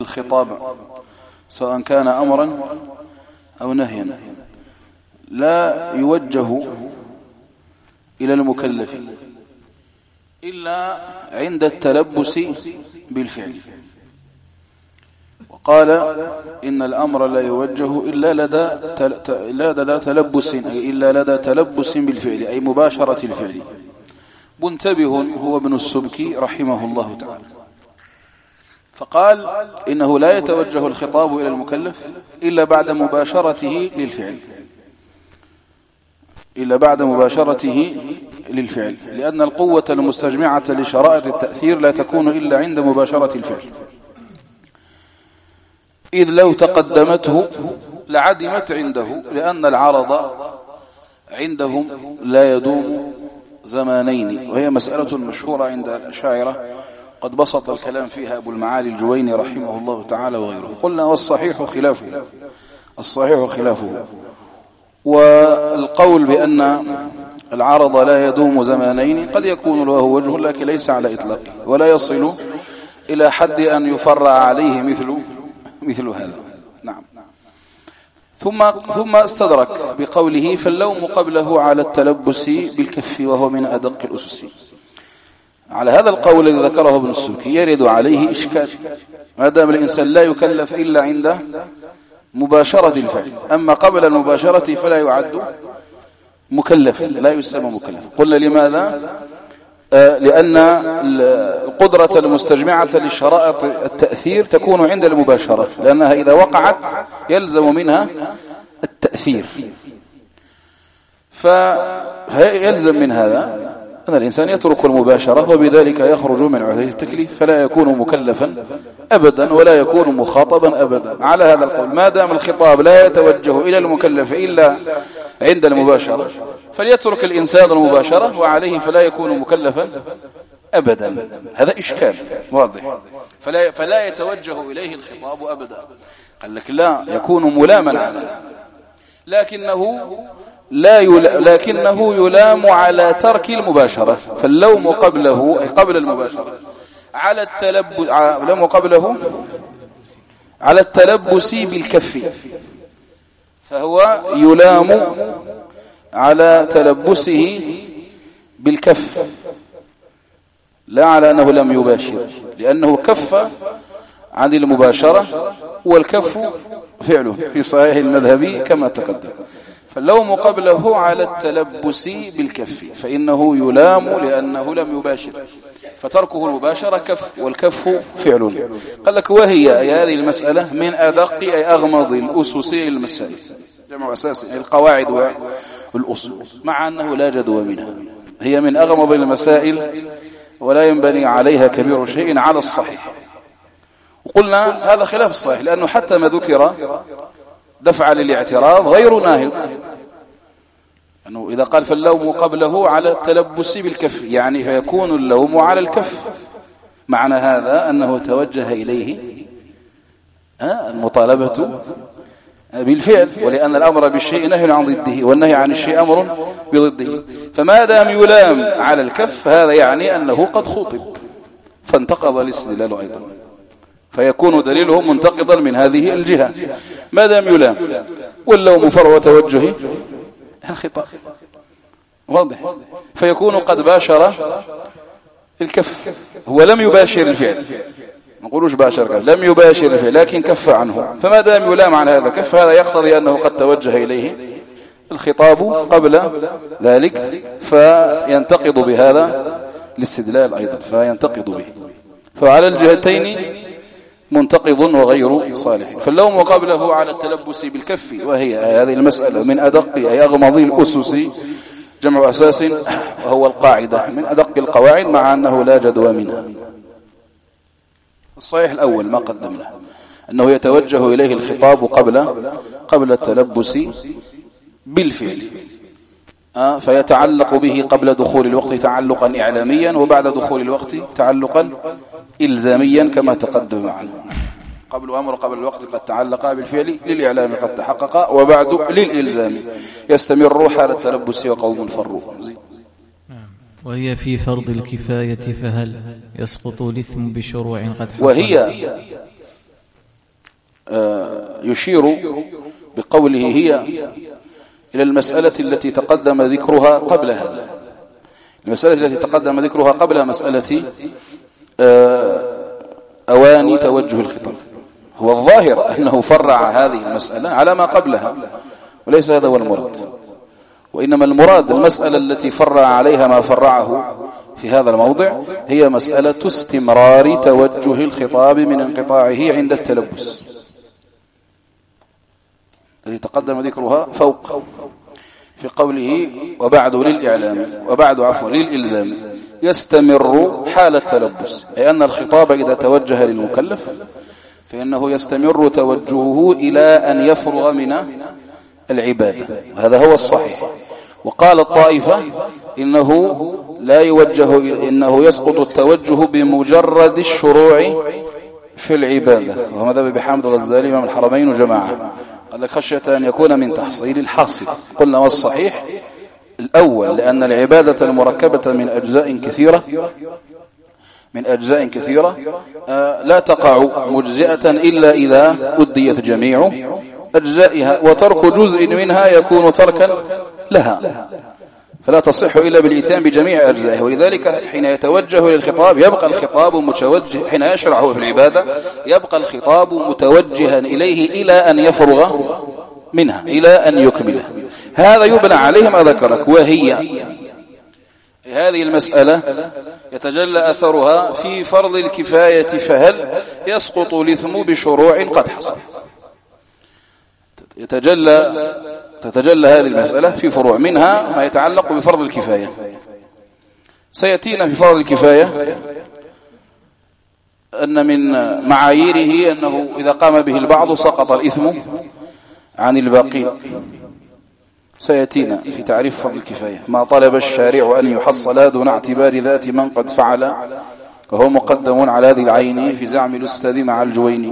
الخطاب سواء كان أمرا أو نهيا لا يوجه إلى المكلف إلا عند التلبس بالفعل. وقال إن الأمر لا يوجه إلا لدى تلبس، أي إلا لدى تلبس بالفعل، أي مباشرة الفعل. منتبه هو ابن السبكي رحمه الله تعالى، فقال إنه لا يتوجه الخطاب إلى المكلف إلا بعد مباشرته للفعل، لأن القوة المستجمعة لشرائط التأثير لا تكون إلا عند مباشرة الفعل، إذ لو تقدمته لعدمت عنده، لأن العرض عندهم لا يدوم زمانين، وهي مسألة مشهورة عند الأشاعرة قد بسط الكلام فيها أبو المعالي الجويني رحمه الله تعالى وغيره. قلنا والصحيح خلافه، والقول بأن العرض لا يدوم زمانين قد يكون له وجه لكن ليس على إطلاقه، ولا يصل إلى حد أن يفرع عليه مثل هذا. نعم. ثم استدرك بقوله فاللوم قبله على التلبس بالكف، وهو من أدق الأسس. على هذا القول الذي ذكره ابن السبكي يرد عليه إشكال، ما دام الإنسان لا يكلف إلا عند مباشرة الفعل، أما قبل المباشرة فلا يعد مكلفا، لا يسمى مكلفا. قلنا لماذا؟ لأن القدرة المستجمعة للشرائط التأثير تكون عند المباشرة، لأنها إذا وقعت يلزم منها التأثير، فيلزم من هذا أن الإنسان يترك المباشرة، وبذلك يخرج من عهدة التكليف، فلا يكون مكلفا أبدا ولا يكون مخاطبا أبدا. على هذا القول ما دام الخطاب لا يتوجه إلى المكلف إلا عند المباشرة فليترك الإنسان المباشرة وعليه فلا يكون مكلفا أبدا. هذا إشكال واضح، فلا يتوجه إليه الخطاب أبدا. قال لك لا، يكون ملاما على، لكنه يلام على ترك المباشرة، فاللوم قبله أي قبل المباشرة على التلبس بالكف، فهو يلام على تلبسه بالكف لا على أنه لم يباشر، لأنه كف عن المباشرة، والكف فعله في صحيح المذهبي كما تقدم. فاللوم قبله على التلبس بالكف، فإنه يلام لأنه لم يباشر، فتركه المباشرة كف، والكف فعل. قال لك وهي أي هذه المسألة من أدق أي أغمض الأسس المسائل، جمع أساس القواعد والأصول، مع أنه لا جدوى منها، هي من أغمض المسائل ولا ينبني عليها كبير شيء على الصحيح. وقلنا هذا خلاف الصحيح، لأنه حتى ما ذكر دفع للاعتراض غير ناهض، أنه إذا قال فاللوم قبله على التلبس بالكف، يعني فيكون اللوم على الكف، معنى هذا أنه توجه إليه المطالبة بالفعل، ولأن الأمر بالشيء نهي عن ضده، والنهي عن الشيء أمر بضده، فما دام يلام على الكف هذا يعني أنه قد خطب، فانتقض الاستدلال أيضا، فيكون دليله منتقضا من هذه الجهة ما دام يلام، واللوم فرع توجه الخطاب واضح، فيكون قد باشر الكف، هو لم يباشر الفعل، ما نقولوش باشر كف، لم يباشر الفعل لكن كف عنه، فما دام يلام على هذا الكف هذا يقتضي أنه قد توجه إليه الخطاب قبل ذلك، فينتقض بهذا الاستدلال أيضا، فينتقض به، فعلى الجهتين منتقض وغير صالح. فاللوم قبله على التلبس بالكف، وهي هذه المسألة من أدق أي أغمض الأسس، جمع أساس وهو القاعدة، من أدق القواعد مع أنه لا جدوى منها. الصحيح الأول ما قدمنا أنه يتوجه إليه الخطاب قبل التلبس بالفعل، فيتعلق به قبل دخول الوقت تعلقا إعلاميا، وبعد دخول الوقت تعلقا إلزاميا كما تقدم عنه. قبل الوقت قد تعلق بالفعل للإعلام قد تحقق، وبعد للإلزام يستمر حال التلبس وقوم فروا. وهي في فرض الكفاية، فهل يسقط الإثم بشروع قد حصل؟ وهي يشير بقوله هي إلى المسألة التي تقدم ذكرها قبل هذا. المسألة التي تقدم ذكرها قبل مسألة أواني توجه الخطاب. هو الظاهر أنه فرع هذه المسألة على ما قبلها، وليس هذا هو المراد، وإنما المراد المسألة التي فرع عليها ما فرعه في هذا الموضع هي مسألة استمرار توجه الخطاب من انقطاعه عند التلبس، التي تقدم ذكرها فوق في قوله وبعد للإعلام للإلزام يستمر حال التلبس، أي أن الخطاب إذا توجه للمكلف فإنه يستمر توجهه إلى أن يفرغ من العبادة. هذا هو الصحيح. وقال الطائفة إنه لا يوجه، إنه يسقط التوجه بمجرد الشروع في العبادة، وهو مذهب بحامد الغزالي إمام الحرمين وجماعة. قال لك خشية أن يكون من تحصيل الحاصل. قلنا والصحيح الأول، لأن العبادة المركبة من أجزاء كثيرة لا تقع مجزئة إلا إذا أديت جميع أجزائها، وترك جزء منها يكون تركا لها، فلا تصح إلا بالإتيان بجميع أجزائها. ولذلك حين يتوجه للخطاب يبقى الخطاب متوجه، حين يشرعه في العبادة يبقى الخطاب متوجها إليه إلى أن يفرغ منها، إلى أن يكمله. هذا يبنى عليه ما ذكرك، وهي هذه المسألة يتجلى أثرها في فرض الكفاية، فهل يسقط الإثم بشروع قد حصل. تتجلى هذه المسألة في فروع، منها ما يتعلق بفرض الكفاية. سيأتينا في فرض الكفاية أن من معاييره أنه إذا قام به البعض سقط الإثم عن الباقين. سيأتينا في تعريف فرض الكفاية ما طلب الشارع أن يحصل دون اعتبار ذات من قد فعل، وهو مقدم على ذي العين في زعم الأستاذ مع الجويني.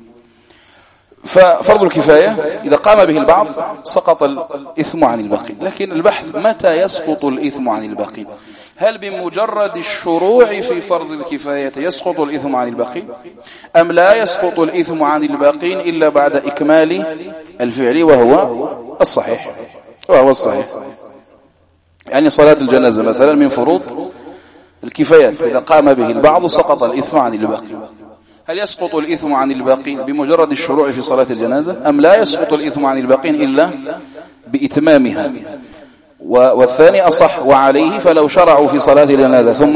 ففرض الكفاية إذا قام به البعض سقط الإثم عن الباقين، لكن البحث متى يسقط الإثم عن الباقين؟ هل بمجرد الشروع في فرض الكفاية يسقط الإثم عن الباقين، أم لا يسقط الإثم عن الباقين إلا بعد إكمال الفعل، وهو الصحيح. يعني صلاة الجنازة مثلا من فروض الكفايات، إذا قام به البعض سقط الإثم عن الباقين. هل يسقط الإثم عن الباقين بمجرد الشروع في صلاة الجنازة، أم لا يسقط الإثم عن الباقين إلا بإتمامها؟ والثاني أصح. وعليه فلو شرعوا في صلاة الجنازة ثم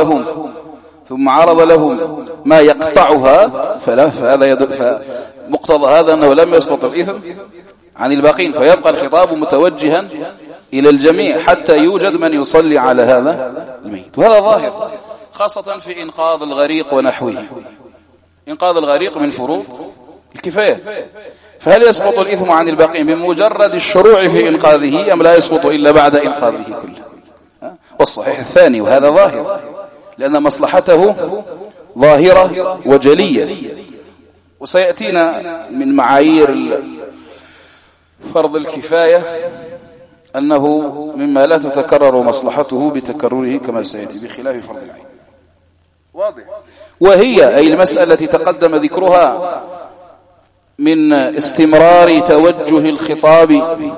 عرض لهم ما يقطعها فمقتضى هذا أنه لم يسقط الإثم عن الباقين، فيبقى الخطاب متوجها إلى الجميع حتى يوجد من يصلي على هذا الميت. وهذا ظاهر خاصة في إنقاذ الغريق ونحوه. إنقاذ الغريق من فروض الكفاية، فهل يسقط الإثم عن الباقين بمجرد الشروع في إنقاذه، أم لا يسقط إلا بعد إنقاذه كله؟ والصحيح الثاني، وهذا ظاهر لأن مصلحته ظاهرة وجلية. وسيأتينا من معايير فرض الكفاية أنه مما لا تتكرر مصلحته بتكرره كما سيأتي، بخلاف فرض العين. واضح. وهي أي المسألة التي تقدم ذكرها من استمرار توجه الخطاب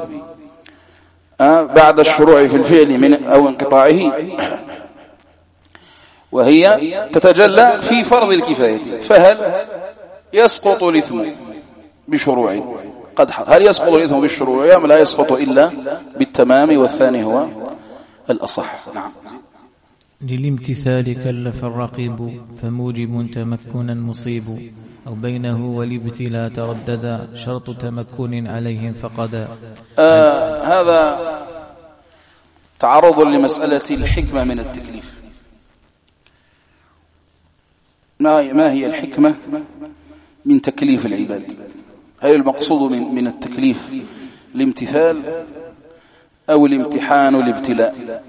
بعد الشروع في الفعل من أو انقطاعه، وهي تتجلى في فرض الكفاية. فهل يسقط الإثم بشروع قد حصل؟ هل يسقط الإثم بالشروع أم لا يسقط إلا بالتمام؟ والثاني هو الأصح. نعم. للامتثال كلف الرقيب فموجب تمكنا مصيب، أو بينه والابتلاء ترددا شرط تمكن عليهم فقدا. هذا تعرض لمسألة الحكمة من التكليف. ما هي الحكمة من تكليف العباد؟ هل المقصود من التكليف الامتثال أو الامتحان والابتلاء؟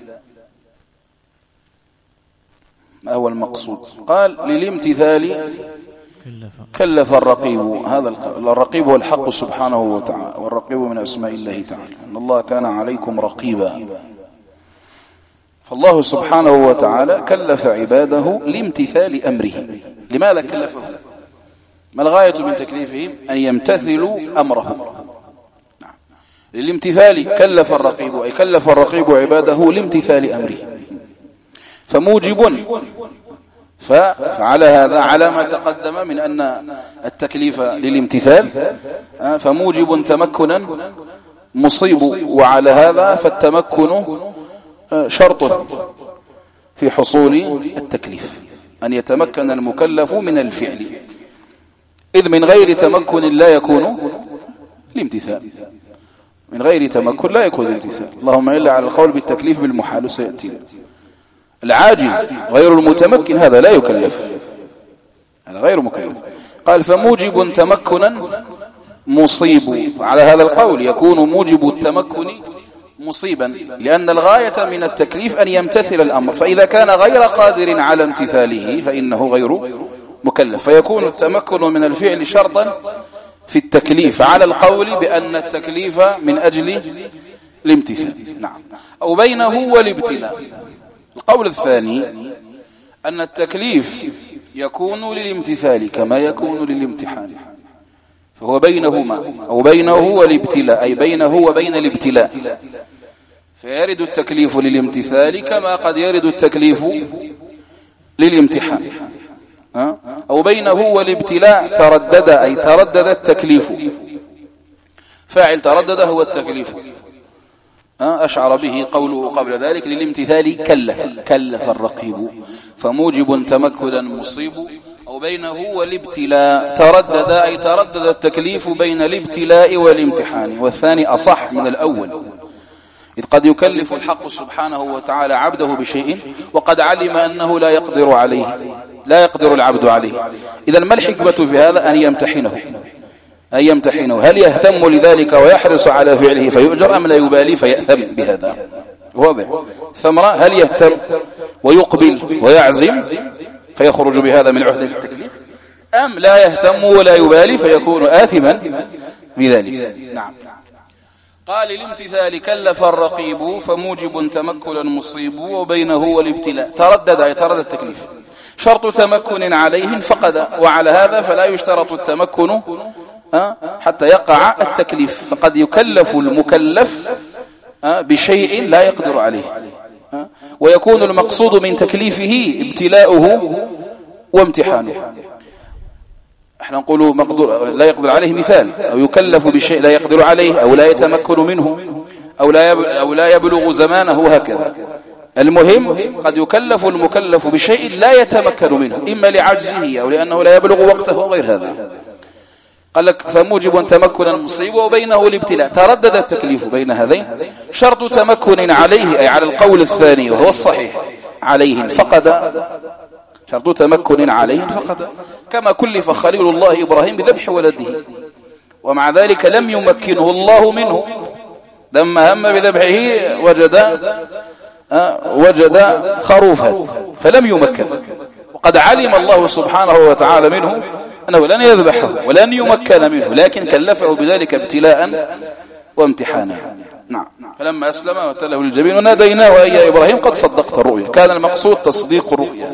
ما هو المقصود؟ قال للامتثال كلف الرقيب. هذا الرقيب هو الحق سبحانه وتعالى، والرقيب من أسماء الله تعالى، إن الله كان عليكم رقيبا. فالله سبحانه وتعالى كلف عباده لامتثال أمره. لماذا كلفه؟ ما الغاية من تكليفهم؟ أن يمتثلوا أمره. نعم. للامتثال كلف الرقيب، أي كلف الرقيب عباده لامتثال أمره. فموجب، فعلى هذا على ما تقدم من أن التكليف للامتثال، فموجب تمكنا مصيب، وعلى هذا فالتمكن شرط في حصول التكليف، أن يتمكن المكلف من الفعل، إذ من غير تمكن لا يكون الامتثال، من غير تمكن لا يكون الامتثال. اللهم إلا على القول بالتكليف بالمحال سيأتي. العاجز غير المتمكن هذا لا يكلف، هذا غير مكلف. قال فموجب تمكنا مصيب، على هذا القول يكون موجب التمكن مصيبا، لأن الغاية من التكليف أن يمتثل الأمر، فإذا كان غير قادر على امتثاله فإنه غير مكلف، فيكون التمكن من الفعل شرطا في التكليف، على القول بأن التكليف من أجل الامتثال. نعم. أو بينه والابتلاء. القول الثاني أن التكليف يكون للامتثال كما يكون للامتحان، فهو بينهما، أو بينه والابتلاء، أي بينه وبين الابتلاء، فيرد التكليف للامتثال كما قد يرد التكليف للامتحان. أو بينه والابتلاء تردد، أي تردد التكليف، فاعل تردد هو التكليف، أشعر به قوله قبل ذلك للامتثال كلف الرقيب، فموجب تمكنا مصيب. أو بينه والابتلاء تردد، أي تردد التكليف بين الابتلاء والامتحان، والثاني أصح من الأول، إذ قد يكلف الحق سبحانه وتعالى عبده بشيء وقد علم أنه لا يقدر عليه، لا يقدر العبد عليه. إذن ما الحكمة في هذا؟ أن يمتحنه، هل يهتم لذلك ويحرص على فعله فيؤجر، أم لا يبالي فيأثم بهذا؟ واضح. ثمرة، هل يهتم ويقبل ويعزم فيخرج بهذا من عهدة التكليف، أم لا يهتم ولا يبالي فيكون آثما بذلك؟ نعم. قال الامتثال كلف الرقيب، فموجب تمكنا مصيب. وبينه والابتلاء تردد، أي تردد التكليف، شرط تمكن عليه فقد، وعلى هذا فلا يشترط التمكن حتى يقع التكليف، فقد يكلف المكلف بشيء لا يقدر عليه، ويكون المقصود من تكليفه ابتلاؤه وامتحانه. احنا نقول مقدور لا يقدر عليه مثال، أو يكلف بشيء لا يقدر عليه، أو لا يتمكن منه، أو لا يبلغ زمانه، هكذا. المهم قد يكلف المكلف بشيء لا يتمكن منه، إما لعجزه أو لأنه لا يبلغ وقته وغير هذا. قال لك فموجب تمكنا مصيب. وبينه الابتلاء تردد التكليف بين هذين، شرط تمكن عليه، أي على القول الثاني وهو الصحيح، عليه فقد، شرط تمكن عليه فقد، كما كلف خليل الله إبراهيم بذبح ولده، ومع ذلك لم يمكنه الله منه، لما هم بذبحه وجد خروفا فلم يمكن، وقد علم الله سبحانه وتعالى منه أنه لن يذبحه ولن يمكن منه، لكن كلفه بذلك ابتلاء وامتحانا. نعم. فلما أسلم وتله للجبين وناديناه يا إبراهيم قد صدقت الرؤيا، كان المقصود تصديق الرؤيا.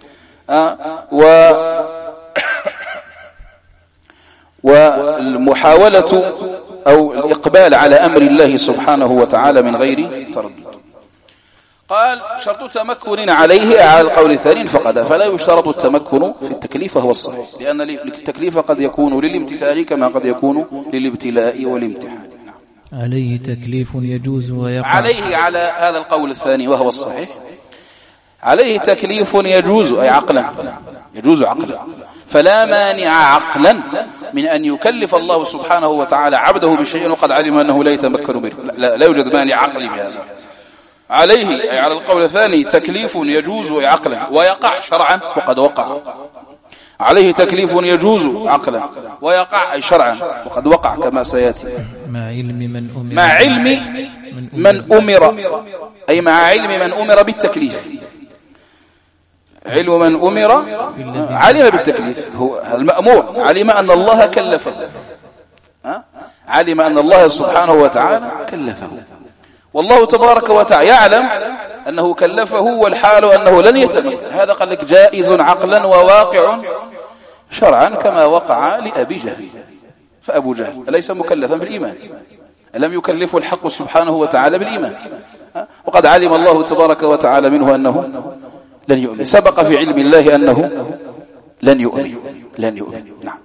والمحاولة أو الإقبال على أمر الله سبحانه وتعالى من غير تردد. قال شرط تمكن عليه على القول الثاني فقد، فلا يشترط التمكن في التكليف، هو الصحيح، لأن التكليف قد يكون للامتثال كما قد يكون للابتلاء والامتحان. عليه تكليف يجوز ويقع، عليه على هذا القول الثاني وهو الصحيح، عليه تكليف يجوز، أي عقلا، يجوز عقلا، فلا مانع عقلا من أن يكلف الله سبحانه وتعالى عبده بشيء وقد علم أنه لا يتمكن منه، لا يوجد مانع عقلي في هذا. عليه أي على القول الثاني تكليف يجوز عقلا ويقع شرعا وقد وقع، عليه تكليف يجوز عقلا ويقع أي شرعا وقد وقع كما سيأتي. مع علم من أمر أي مع علم من أمر بالتكليف، علم من أمر علم بالتكليف، هو المأمور علم أن الله كلفه، علم أن الله سبحانه وتعالى كلفه، والله تبارك وتعالى يعلم أنه كلفه والحال أنه لن يتمكن، هذا قال لك جائز عقلا وواقع شرعا كما وقع لأبي جهل. فأبو جهل أليس مكلفا بالإيمان؟ ألم يكلفه الحق سبحانه وتعالى بالإيمان؟ وقد علم الله تبارك وتعالى منه أنه لن يؤمن، سبق في علم الله أنه لن يؤمن. نعم.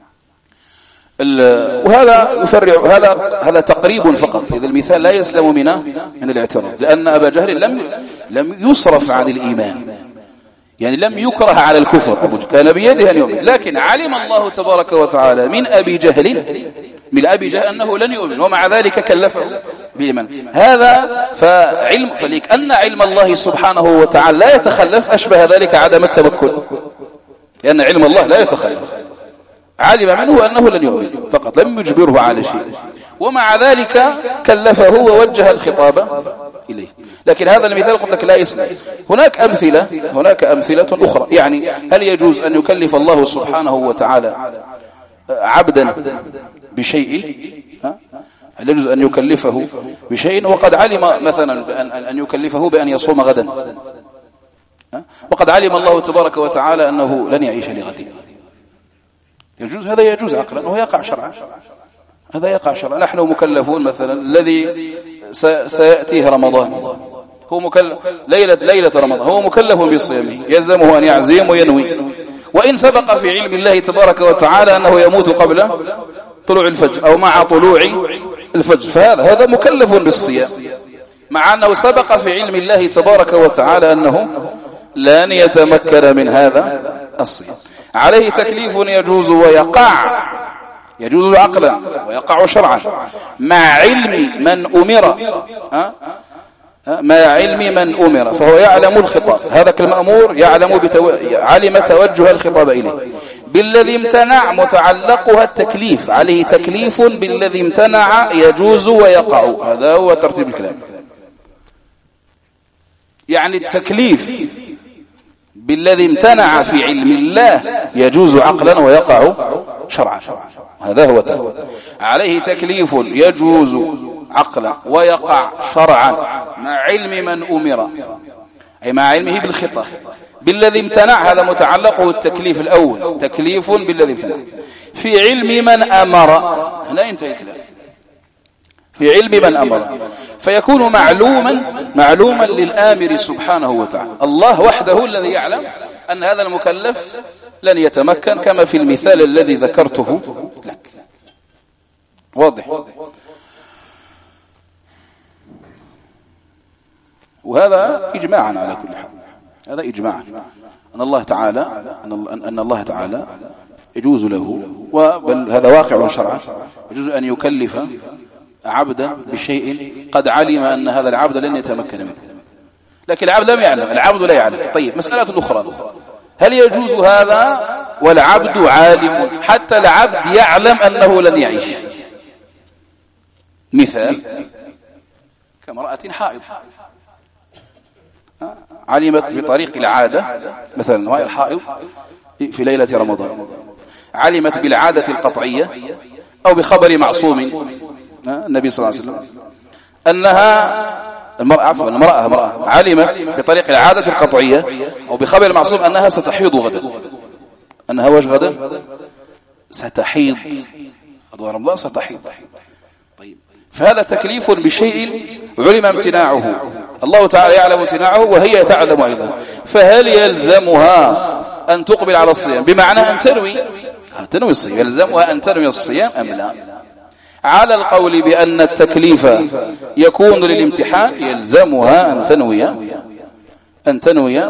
وهذا يفرع هذا تقريب فقط. إذا المثال لا يسلم من الاعتراض، لأن أبا جهل لم يصرف عن الإيمان، يعني لم يكره على الكفر، كان بيده أن يؤمن، لكن علم الله تبارك وتعالى من أبي جهل أنه لن يؤمن، ومع ذلك كلفه بالإيمان. هذا فليك أن علم الله سبحانه وتعالى لا يتخلف، أشبه ذلك عدم التمكن، لأن علم الله لا يتخلف، علم منه أنه لن يؤمن فقط، لم يجبره على شيء، ومع ذلك كلفه ووجه الخطاب إليه. لكن هذا المثال قلت لك لا يسلم. هناك أمثلة أخرى. يعني هل يجوز أن يكلف الله سبحانه وتعالى عبدا بشيء؟ هل يجوز أن يكلفه بشيء وقد علم مثلا أن يكلفه بأن يصوم غدا، وقد علم الله تبارك وتعالى أنه لن يعيش لغد؟ يجوز؟ هذا يجوز عقلا وهو يقع شرعا. هذا يقع شرعا. نحن مكلفون مثلا الذي سيأتيه رمضان، هو مكلف ليلة رمضان، هو مكلف بصيامه، يلزمه أن يعزم وينوي، وإن سبق في علم الله تبارك وتعالى أنه يموت قبل طلوع الفجر أو مع طلوع الفجر، فهذا مكلف بالصيام، مع أنه سبق في علم الله تبارك وتعالى أنه لن يتمكن من هذا الصيام. عليه تكليف يجوز ويقع، يجوز عقلا ويقع شرعا، مع علم من أمر، مع علم من أمر، فهو يعلم الخطاب، هذا المأمور علم توجه الخطاب إليه. بالذي امتنع متعلقها التكليف، عليه تكليف بالذي امتنع يجوز ويقع، هذا هو ترتيب الكلام. يعني التكليف بالذي امتنع في علم الله يجوز عقلا ويقع شرعا، هذا هو ترتيب. عليه تكليف يجوز عقلا ويقع شرعا مع علم من أمر، أي مع علمه بالخطة. بالذي امتنع هذا متعلقه التكليف الأول، تكليف بالذي امتنع. في علم من أمر، هنا ينتهي الكلام، في علم من أمر، فيكون معلوما للآمر سبحانه وتعالى. الله وحده الذي يعلم أن هذا المكلف لن يتمكن، كما في المثال الذي ذكرته لك. واضح؟ وهذا إجماعا على كل حال، هذا إجماعا أن الله تعالى يجوز له، بل هذا واقع شرعا، يجوز أن يكلف عبدا بشيء قد علم أن هذا العبد لن يتمكن منه، لكن العبد لم يعلم، العبد لا يعلم. طيب، مسألة أخرى، هل يجوز هذا والعبد عالم، حتى العبد يعلم أنه لن يعيش؟ مثال كامرأة حائض علمت بطريق العادة، مثلا وهي الحائض في ليلة رمضان، علمت بالعادة القطعية أو بخبر معصوم النبي صلى الله عليه وسلم أنها المرأة علمت بطريق العادة القطعية أو بخبر معصوم أنها ستحيض غدا، أنها وش غدا ستحيض، أدوار رمضان ستحيض. طيب، فهذا تكليف بشيء علم امتناعه، الله تعالى يعلم امتناعه وهي تعلم أيضا، فهل يلزمها أن تقبل على الصيام بمعنى أن تنوي الصيام؟ يلزمها أن تنوي الصيام أم لا؟ على القول بأن التكليف يكون للامتحان يلزمها أن تنوي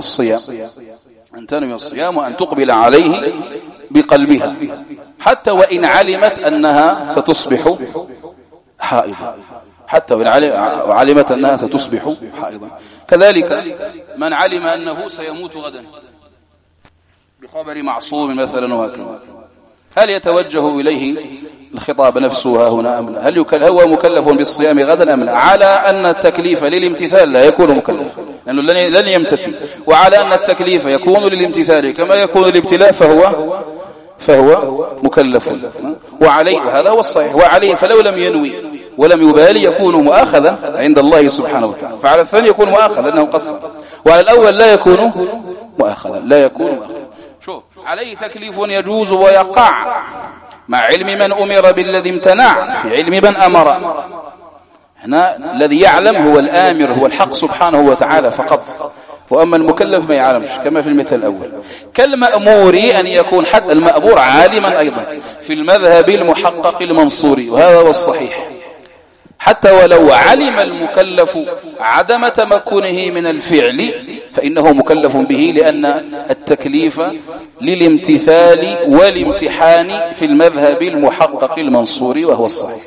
الصيام وأن تقبل عليه بقلبها، حتى وإن علمت أنها ستصبح حائضا، حتى وإن علمت أنها ستصبح حائضا. كذلك من علم أنه سيموت غدا بخبر معصوم مثلا وهكذا، هل يتوجه إليه الخطاب نفسه هنا أم لا؟ هل هو مكلف بالصيام غدا أم لا؟ على أن التكليف للامتثال لا يكون مكلف، لأنه لن يمتثل، وعلى أن التكليف يكون للامتثال كما يكون الابتلاء فهو مكلف، وعليه هذا هو الصحيح، وعليه فلو لم ينوي ولم يبالي يكون مؤاخذا عند الله سبحانه وتعالى، فعلى الثاني يكون مؤاخذا لأنه قصر، وعلى الأول لا يكون مؤاخذا. شوف عليه تكليف يجوز ويقع مع علم من أمر بالذي امتنع في علم من أمر. هنا الذي يعلم هو الآمر، هو الحق سبحانه وتعالى فقط، وأما المكلف ما يعلمش كما في المثال الأول. كالمأمور أن يكون حتى المأمور عالما أيضا في المذهب المحقق المنصوري، وهذا هو الصحيح، حتى ولو علم المكلف عدم تمكنه من الفعل فإنه مكلف به، لأن التكليف للامتثال والامتحان في المذهب المحقق المنصوري وهو الصحيح.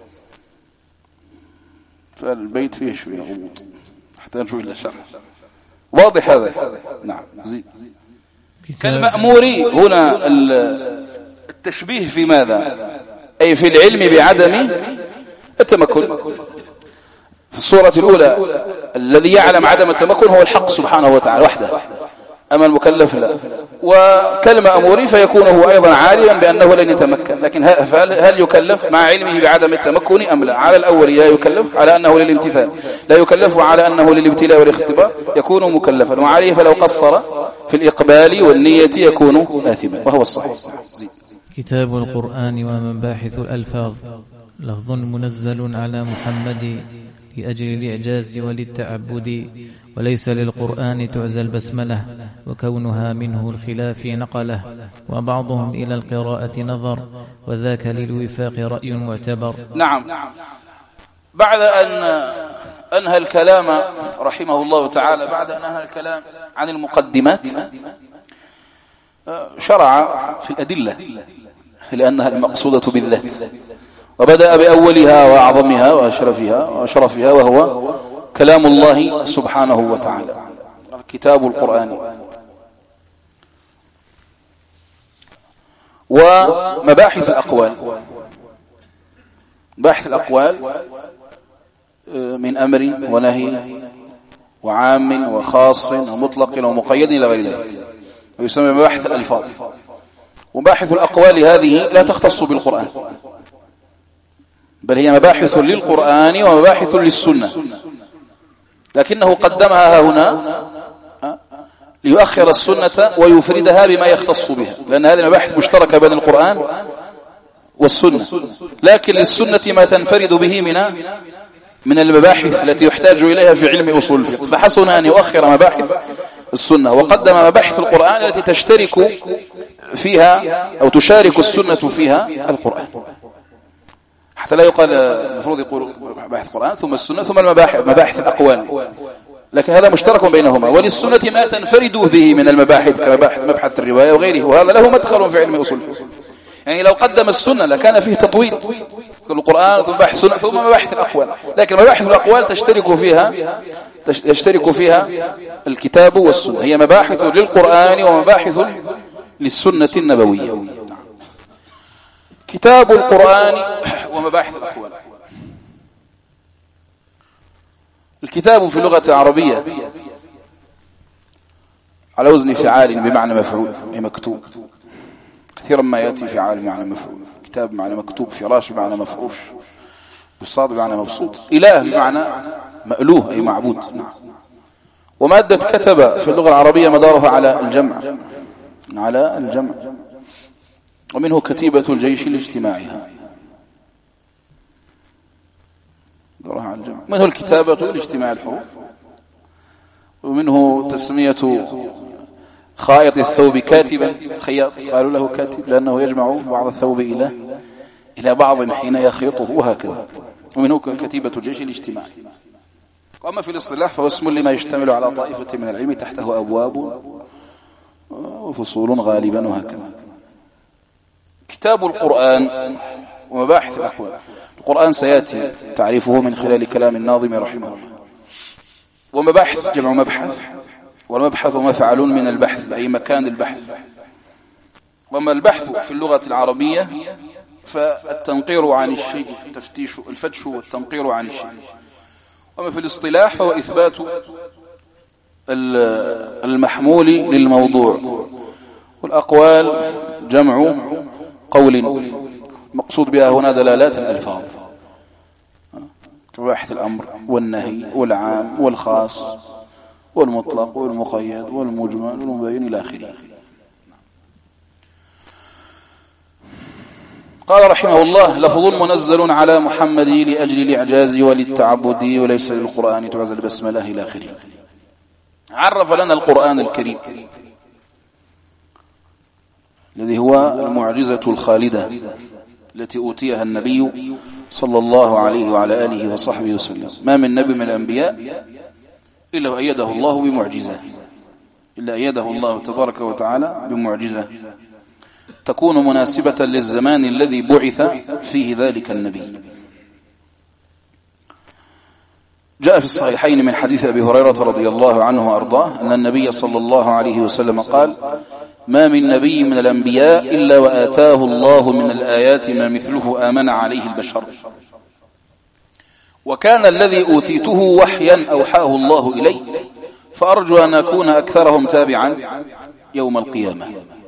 فالبيت فيه شوية غموض نحتاج إلى شرح واضح هذا. نعم زيد. كالمأمور هنا التشبيه في ماذا؟ أي في العلم بعدم التمكن. في الصورة الأولى الذي يعلم عدم التمكن هو الحق سبحانه وتعالى وحده، أما المكلف لا. وكالمأمور فيكون هو أيضا عالما بأنه لن يتمكن، لكن هل يكلف مع علمه بعدم التمكن أم لا؟ على الأول لا يكلف على أنه للامتثال، لا يكلف على أنه للابتلاء والاختبار يكون مكلفا، وعليه فلو قصر في الإقبال والنية يكون آثما، وهو الصحيح. كتاب القرآن ومباحث الألفاظ. لفظ منزل على محمد لأجل الإعجاز وللتعبد، وليس للقرآن تعزى البسملة، وكونها منه الخلاف نقله، وبعضهم إلى القراءة نظر، وذاك للوفاق رأي معتبر. نعم. بعد أن أنهى الكلام رحمه الله تعالى، بعد أن أنهى الكلام عن المقدمات، شرع في الأدلة لأنها المقصودة بالذات، وبدأ بأولها وأعظمها وأشرفها وهو كلام الله سبحانه وتعالى، كتاب القرآن. ومباحث الأقوال، مباحث الأقوال من أمر ونهي وعام وخاص ومطلق ومقيد إلى غير ذلك، ويسمى مباحث الألفاظ. ومباحث الأقوال هذه لا تختص بالقرآن، بل هي مباحث للقرآن ومباحث للسنة، لكنه قدمها هنا ليؤخر السنة ويفردها بما يختص بها، لأن هذه المباحث مشتركة بين القرآن والسنة، لكن للسنة ما تنفرد به من المباحث التي يحتاج إليها في علم أصول الفقه، فحسن أن يؤخر مباحث السنة وقدم مباحث القرآن التي تشترك فيها أو تشارك السنة فيها القرآن، حتى لا يقال المفروض يقول مباحث القرآن ثم السنة ثم مباحث الأقوال، لكن هذا مشترك بينهما. وللسنة ما تنفرد به من المباحث كمبحث الرواية وغيره، وهذا له مدخل في علم أصول الفقه. يعني لو قدم السنة لكان فيه تطويل، القرآن ثم مباحث السنة ثم مباحث الأقوال، لكن مباحث الأقوال يشترك فيها الكتاب والسنة، هي مباحث للقرآن ومباحث للسنة النبوية. كتاب القرآن ومباحث الأقوال. الكتاب في اللغة العربية على وزن فعال بمعنى مفعول، أي مكتوب. كثيرا ما يأتي فعال بمعنى مفعول، كتاب بمعنى مكتوب، فراش بمعنى مفروش، بساط بمعنى مبسوط، إله بمعنى مألوه أي معبود. ومادة كتب في اللغة العربية مدارها على الجمع، ومنه كتيبة الجيش لاجتماعها، منه الكتابة لاجتماع الحروف، ومنه تسمية خائط الثوب كاتبا، خياط قالوا له كاتب لأنه يجمع بعض الثوب إلى بعض حين يخيطه، وهكذا. ومنه كتيبة الجيش الاجتماعي. وأما في الاصطلاح فهو اسم لما يشتمل على طائفة من العلم تحته أبواب وفصول غالبا، وهكذا. كتاب القرآن ومباحث الأقوال. القرآن سيأتي تعريفه من خلال كلام الناظم رحمه الله. ومباحث جمع مبحث، والمبحث مفعل من البحث أي مكان البحث. وما البحث في اللغة العربية فالتنقير عن الشيء، الفتش والتنقير عن الشيء. وما في الاصطلاح فهو إثبات المحمول للموضوع. والأقوال جمع قول، مقصود بها هنا دلالات الألفاظ كباحث الأمر والنهي والعام والخاص والمطلق والمقيد والمجمل والمبين إلى آخره. قال رحمه الله: لفظ منزل على محمد لأجل الإعجاز وللتعبد وليس للقرآن تعزى البسملة إلى آخره. عرف لنا القرآن الكريم الذي هو المعجزة الخالدة التي أوتيها النبي صلى الله عليه وعلى آله وصحبه وسلم. ما من نبي من الأنبياء إلا وأيده الله بمعجزة، إلا أيده الله تبارك وتعالى بمعجزة تكون مناسبة للزمان الذي بعث فيه ذلك النبي. جاء في الصحيحين من حديث أبي هريرة رضي الله عنه وأرضاه أن النبي صلى الله عليه وسلم قال: ما من نبي من الأنبياء إلا وآتاه الله من الآيات ما مثله آمن عليه البشر، وكان الذي أوتيته وحيا أوحاه الله إلي، فأرجو أن أكون أكثرهم تابعا يوم القيامة.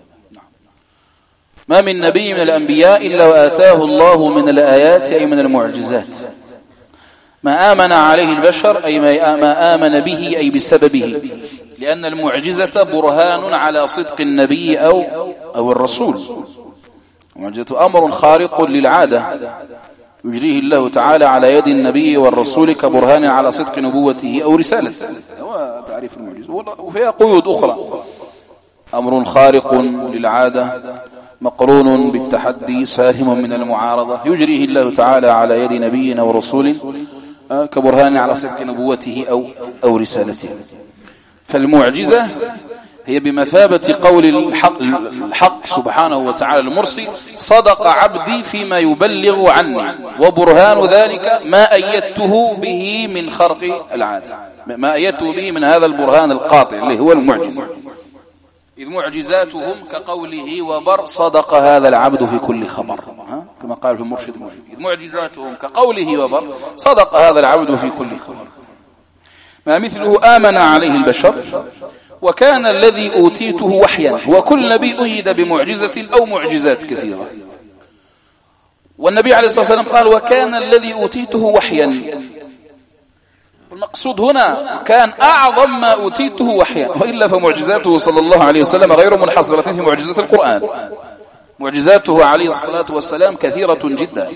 ما من نبي من الأنبياء إلا وآتاه الله من الآيات أي من المعجزات ما آمن عليه البشر، أي ما آمن به أي بسببه، لأن المعجزة برهان على صدق النبي أو الرسول. المعجزة أمر خارق للعادة يجريه الله تعالى على يد النبي والرسول كبرهان على صدق نبوته أو رسالته، هو تعريف المعجزة. وفيها قيود أخرى: أمر خارق للعادة مقرون بالتحدي ساهم من المعارضة يجريه الله تعالى على يد نبينا ورسول كبرهان على صدق نبوته أو رسالته. فالمعجزة هي بمثابة قول الحق سبحانه وتعالى المرسل: صدق عبدي فيما يبلغ عني، وبرهان ذلك ما أيدته به من خرق العادة، ما أيدته به من هذا البرهان القاطع اللي هو المعجزة. إذ معجزاتهم كقوله: وبر صدق هذا العبد في كل خبر، كما قال في المرشد المفيد: إذ معجزاتهم كقوله وبر صدق هذا العبد في كل خبر، ما مثله آمن عليه البشر، وكان الذي أوتيته وحيا. وكل نبي أيد بمعجزة أو معجزات كثيرة، والنبي عليه الصلاة والسلام قال: وكان الذي أوتيته وحيا. المقصود هنا كان أعظم ما أوتيته وحيا، وإلا فمعجزاته صلى الله عليه وسلم غير منحصرة في معجزة القرآن. معجزاته عليه الصلاة والسلام كثيرة جدا،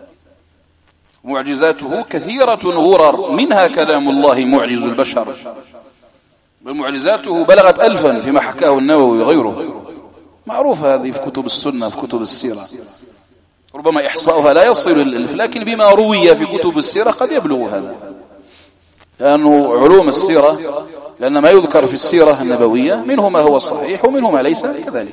معجزاته كثيرة غرر، منها كلام الله معجز البشر، بل معجزاته بلغت 1000 فيما حكاه النووي وغيره، معروفة هذه في كتب السنة في كتب السيرة. ربما إحصاؤها لا يصل ال1000، لكن بما روي في كتب السيرة قد يبلغ هذا، لأنه علوم السيرة، لأن ما يذكر في السيرة النبوية منه ما هو الصحيح ومنه ما ليس كذلك.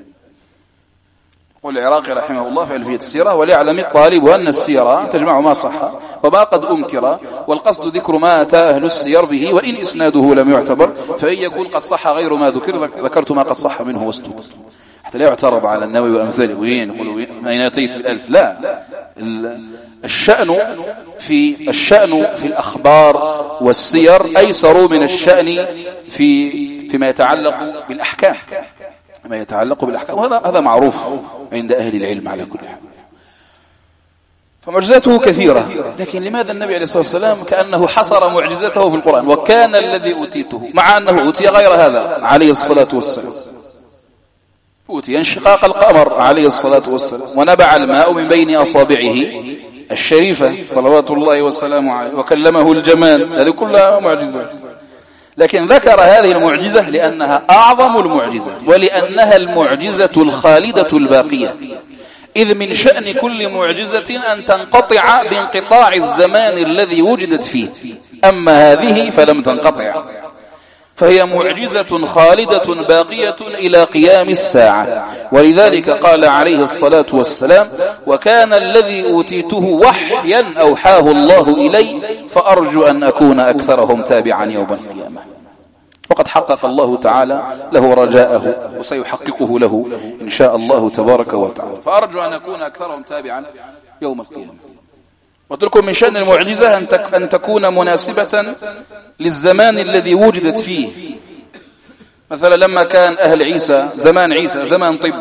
قال العراقي رحمه الله في ألفية السيرة: وليعلم الطالب أن السيرة تجمع ما صح وما قد أنكر، والقصد ذكر ما أتى أهل السير به، وإن إسناده لم يعتبر، فإن يكون قد صح غير ما ذكرت ما قد صح منه واستدر. حتى لا يعترض على النووي وأمثاله: وين يقولوا أين أتيت ب1000؟ لا، الشأن في الأخبار والسير أيسر من الشأن فيما يتعلق بالأحكام، ما يتعلق بالأحكام، وهذا معروف عند أهل العلم على كل حال. فمعجزاته كثيرة، لكن لماذا النبي عليه الصلاة والسلام كأنه حصر معجزته في القرآن؟ وكان الذي أوتيته، مع أنه أوتي غير هذا عليه الصلاة والسلام. أوتي انشقاق القمر عليه الصلاة والسلام، ونبع الماء من بين أصابعه الشريفة صلوات الله وسلامه عليه، وكلمه الجمال، هذه كلها معجزات. لكن ذكر هذه المعجزة لأنها أعظم المعجزات، ولأنها المعجزة الخالدة الباقية، إذ من شأن كل معجزة أن تنقطع بانقطاع الزمان الذي وجدت فيه، أما هذه فلم تنقطع، فهي معجزة خالدة باقية إلى قيام الساعة. ولذلك قال عليه الصلاة والسلام: وكان الذي أوتيته وحيا أوحاه الله إلي، فأرجو أن أكون أكثرهم تابعا يوم القيامة. وقد حقق الله تعالى له رجاءه، وسيحققه له إن شاء الله تبارك وتعالى، فأرجو أن أكون أكثرهم تابعا يوم القيامة. وتلكم من شأن المعجزة أن تكون مناسبة للزمان الذي وجدت فيه. مثلا لما كان أهل عيسى زمان عيسى زمان طب،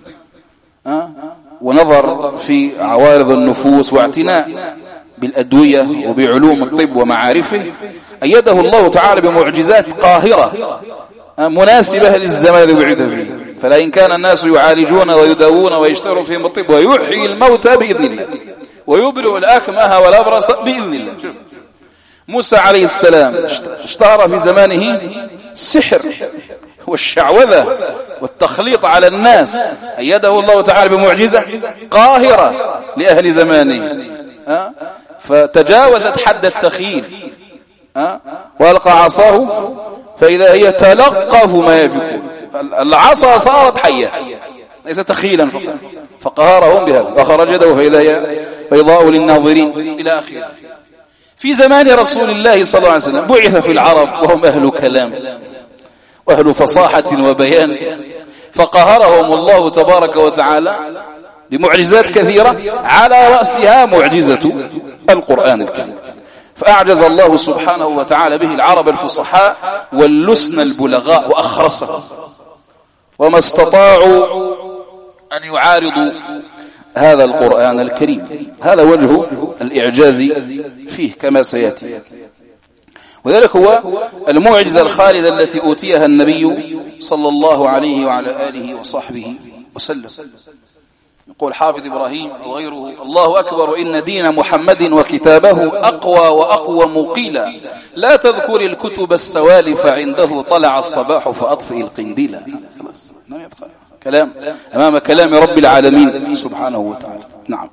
ونظر في عوارض النفوس واعتناء بالأدوية وبعلوم الطب ومعارفه، أيده الله تعالى بمعجزات قاهرة مناسبة للزمان الذي بعث فيه. فلا إن كان الناس يعالجون ويداوون ويشتروا فيهم الطب ويحيي الموتى بإذن الله ويبرئ الأكمه والأبرص بإذن الله. موسى عليه السلام اشتهر في زمانه السحر والشعوذة والتخليط على الناس، أيده الله تعالى بمعجزة قاهرة لأهل زمانه فتجاوزت حد التخيل وألقى عصاه فإذا هي تلقف ما يفكون. العصا صارت حية ليس تخيلا فقهرهم بهذا وخرج يده فإذا هي بيضاء للناظرين إلى آخره. في زمان رسول الله صلى الله عليه وسلم بعث في العرب وهم أهل كلام وأهل فصاحة وبيان، فقهرهم الله تبارك وتعالى بمعجزات كثيرة على رأسها معجزة القرآن الكريم. فأعجز الله سبحانه وتعالى به العرب الفصحاء واللسن البلغاء وأخرسهم، وما استطاعوا أن يعارضوا هذا القرآن الكريم. هذا وجه الإعجاز فيه كما سيأتي. وذلك هو المعجزة الخالدة التي أوتيها النبي صلى الله عليه وعلى آله وصحبه وسلم. يقول حافظ إبراهيم وغيره: الله أكبر إن دين محمد وكتابه أقوى وأقوم قيلا، لا تذكر الكتب السوالف عنده طلع الصباح فأطفئ القنديل. كلام أمام كلام رب العالمين سبحانه وتعالى. نعم.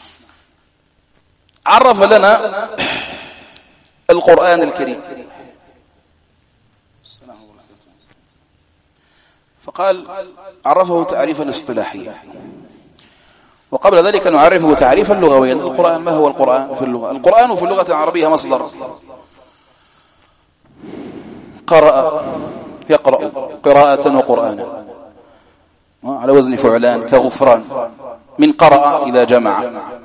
عرف لنا القرآن الكريم فقال عرفه تعريفا اصطلاحيا، وقبل ذلك نعرفه تعريفا لغويا. القرآن ما هو القرآن في اللغة؟ القرآن في اللغة العربية مصدر قرأ يقرأ قراءة وقرآنا على وزن فعلان كغفران، من قرأ إذا جمع.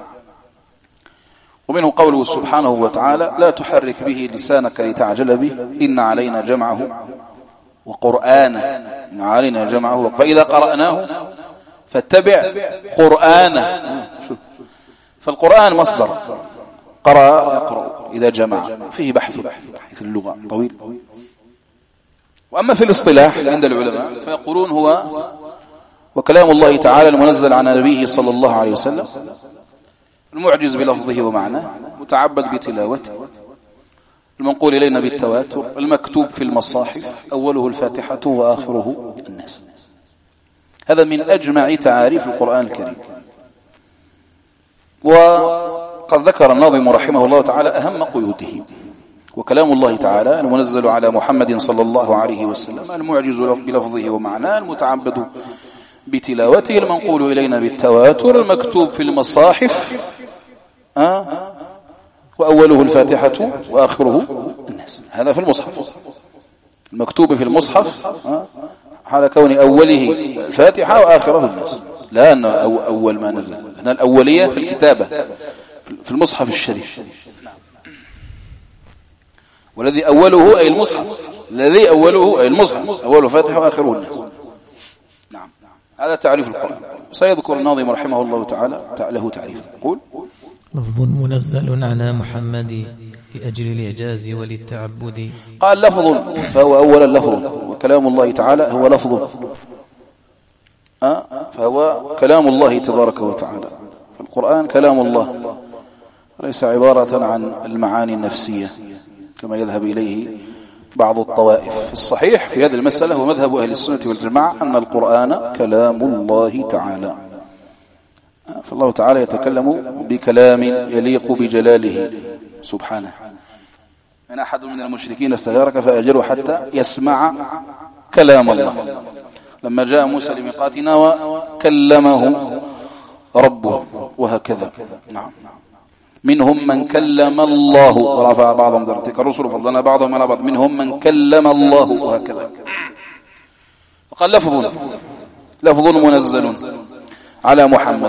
ومنه قوله سبحانه وتعالى: لا تحرك به لسانك لتعجل به إن علينا جمعه وقرآنه. إن علينا جمعه فإذا قرأناه فاتبع قرآنه. فالقرآن مصدر قرأ يقرأ إذا جمع، فيه بحث في اللغة طويل. وأما في الاصطلاح عند العلماء فيقولون هو وكلام الله تعالى المنزل على نبيه صلى الله عليه وسلم، المعجز بلفظه ومعناه، متعبد بتلاوته، المنقول إلينا بالتواتر، المكتوب في المصاحف، أوله الفاتحة وآخره الناس. هذا من أجمع تعاريف القرآن الكريم. وقد ذكر الناظم رحمه الله تعالى أهم قيوده. وكلام الله تعالى المنزل على محمد صلى الله عليه وسلم، المعجز بلفظه ومعناه، المتعبد بتلاوته، المنقول إلينا بالتواتر، المكتوب في المصاحف، وأوله الفاتحة وآخره الناس. هذا في المصحف، المكتوب في المصحف على كون أوله الفاتحة وآخره الناس، لا أنه أول ما نزل، أن الأولية في الكتابة في المصحف الشريف، والذي أوله أي المصحف، الذي أوله أي المصحف، أوله فاتحة وآخره الناس. نعم، هذا تعريف القرآن. سيذكر الناظم رحمه الله تعالى له تعريف. يقول: لفظ منزل على محمد لأجل الإعجاز وللتعبد. قال لفظ، فهو أولا لفظ، وكلام الله تعالى هو لفظ، فهو كلام الله تبارك وتعالى. فالقرآن كلام الله، ليس عبارة عن المعاني النفسية كما يذهب إليه بعض الطوائف. في الصحيح في هذه المسألة هو مذهب أهل السنة والجماعة أن القرآن كلام الله تعالى، فالله تعالى يتكلم بكلام يليق بجلاله سبحانه. من أحد من المشركين استجارك فأجره حتى يسمع كلام الله. لما جاء موسى لميقاتنا وكلمه ربه، وهكذا. نعم، منهم من كلم الله ورفع بعضهم درجات، الرسل فضلنا بعضهم على بعض، منهم من كلم الله، وهكذا. فقال لفظ منزل على محمد.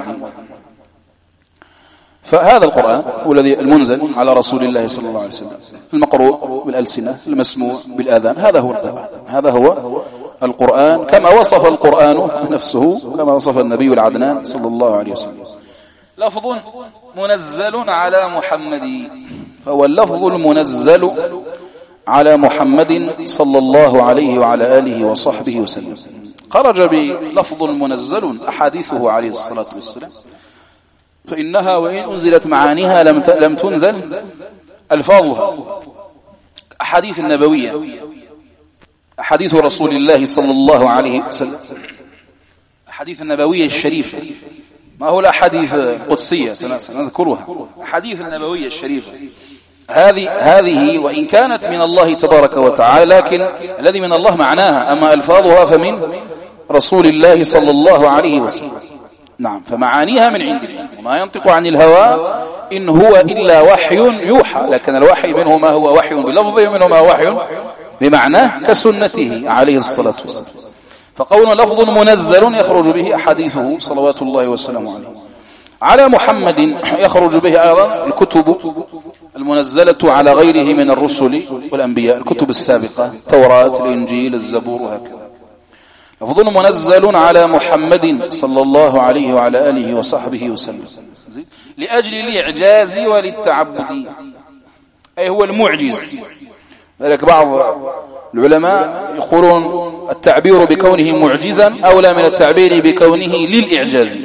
فهذا القرآن هو الذي المنزل على رسول الله صلى الله عليه وسلم، المقروء بالألسنة، المسموع بالآذان. هذا هو القرآن، هذا هو القرآن كما وصف القرآن نفسه، كما وصف النبي العدنان صلى الله عليه وسلم. لفظ منزل على محمد، فهو اللفظ المنزل على محمد صلى الله عليه وعلى آله وصحبه وسلم. خرج بلفظ منزل أحاديثه عليه الصلاة والسلام، فإنها وإن أنزلت معانيها لم تنزل ألفاظها. أحاديث النبوية، أحاديث رسول الله صلى الله عليه وسلم، أحاديث النبوية الشريفة، ما هو الأحاديث القدسية سنذكرها، أحاديث النبوية الشريفة هذه وإن كانت من الله تبارك وتعالى، لكن الذي من الله معناها، أما ألفاظها فمن رسول الله صلى الله عليه وسلم. نعم، فمعانيها من عند الله، وما ينطق عن الهوى إن هو إلا وحي يوحى، لكن الوحي منه ما هو وحي بلفظه ومنه ما هو وحي بمعناه كسنته عليه الصلاة والسلام. فقول لفظ منزل يخرج به أحاديثه صلوات الله وسلامه على محمد، يخرج به أيضا الكتب المنزلة على غيره من الرسل والأنبياء، الكتب السابقة، التوراة، الإنجيل، الزبور، وهكذا. لفظ منزل على محمد صلى الله عليه وعلى آله وصحبه وسلم لأجل الإعجاز وللتعبد، أي هو المعجز. ذلك بعض العلماء يقولون التعبير بكونه معجزا أولى من التعبير بكونه للإعجاز.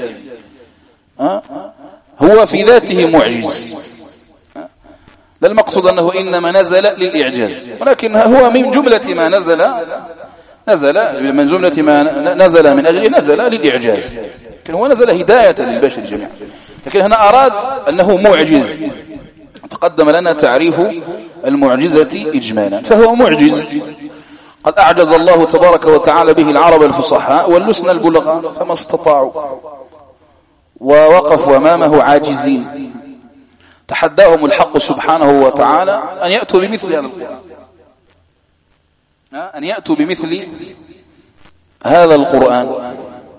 هو في ذاته معجز، لا المقصود أنه إنما نزل للإعجاز، ولكن هو من جملة ما نزل من جملة ما نزل من أجله نزل للإعجاز، لكن هو نزل هداية للبشر جميعا. لكن هنا أراد أنه معجز. تقدم لنا تعريف المعجزة إجمالا، فهو معجز قد أعجز الله تبارك وتعالى به العرب الفصحاء واللسن البلغاء فما استطاعوا، ووقفوا أمامه عاجزين. تحداهم الحق سبحانه وتعالى أن يأتوا بمثل هذا القرآن، أن يأتوا بمثل هذا القرآن.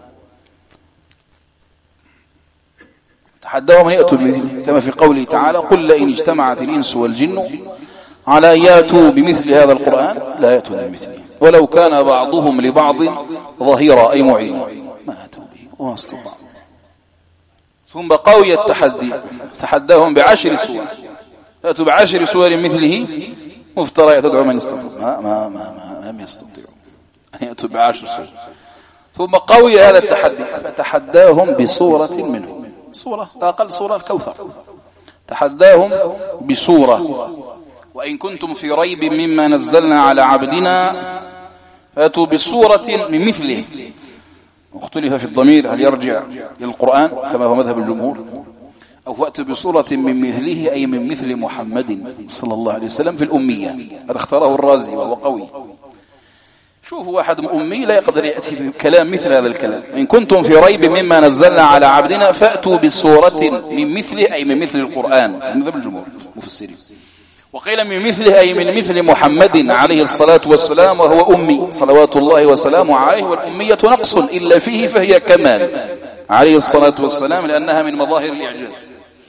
تحداهم أن يأتوا بمثله، كما في قوله تعالى: قل لئن اجتمعت الإنس والجن على أن يأتوا بمثل هذا القرآن لا يأتون بمثله ولو كان بعضهم لبعض ظهيرا، أي معينا، ما أتوا به وما استطاعوا. ثم قوي التحدي، تحداهم ب10 سور، يأتوا ب10 سور مثله مفترى تدعو من استطاع، ما يستطيعون أن يأتوا ب10 سور. ثم قوي هذا التحدي فتحداهم بصورة منه، صورة أقل صورة الكوثر، تحداهم بصورة: وإن كنتم في ريب مما نزلنا على عبدنا فأتوا بصورة من مثله. واختلف في الضمير هل يرجع للقرآن كما هو مذهب الجمهور، أو فأتوا بصورة من مثله أي من مثل محمد صلى الله عليه وسلم في الأمية. هذا اختاره الرازي وهو قوي. شوفوا واحد أمي لا يقدر يأتي بكلام مثل هذا الكلام. إن كنتم في ريب مما نزلنا على عبدنا فأتوا بصورة من مثله أي من مثل القرآن، مذهب الجمهور مفسرين. وقيل من مثله أي من مثل محمد عليه الصلاة والسلام وهو أمي صلوات الله وسلامه عليه، والأمية نقص إلا فيه فهي كمال عليه الصلاة والسلام، لأنها من مظاهر الإعجاز.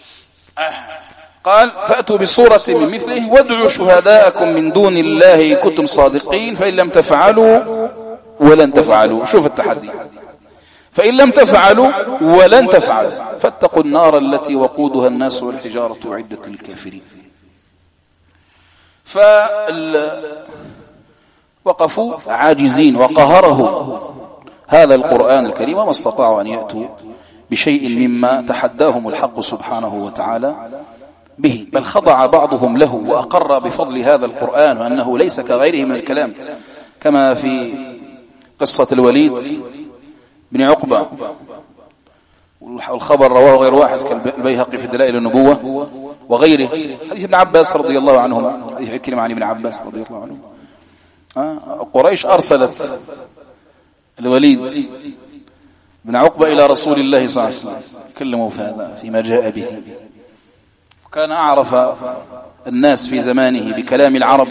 قال: فأتوا بصورة من مثله وادعوا شهداءكم من دون الله إن كنتم صادقين فإن لم تفعلوا ولن تفعلوا. شوف التحدي: فإن لم تفعلوا ولن تفعلوا فاتقوا النار التي وقودها الناس والحجارة أعدت للكافرين. وقفوا عاجزين، وقهرهم هذا القرآن الكريم وما استطاعوا أن يأتوا بشيء مما تحداهم الحق سبحانه وتعالى به، بل خضع بعضهم له وأقر بفضل هذا القرآن وأنه ليس كغيره من الكلام، كما في قصة الوليد بن عقبة، والخبر رواه غير واحد كالبيهقي في دلائل النبوة وغيره. حديث ابن عباس رضي الله عنهما، حديث عكرمة عن ابن عباس رضي الله عنه. قريش أرسلت الوليد بن عقبة إلى رسول الله صلى الله عليه وسلم، كلموا في هذا فيما جاء به. وكان أعرف الناس في زمانه بكلام العرب،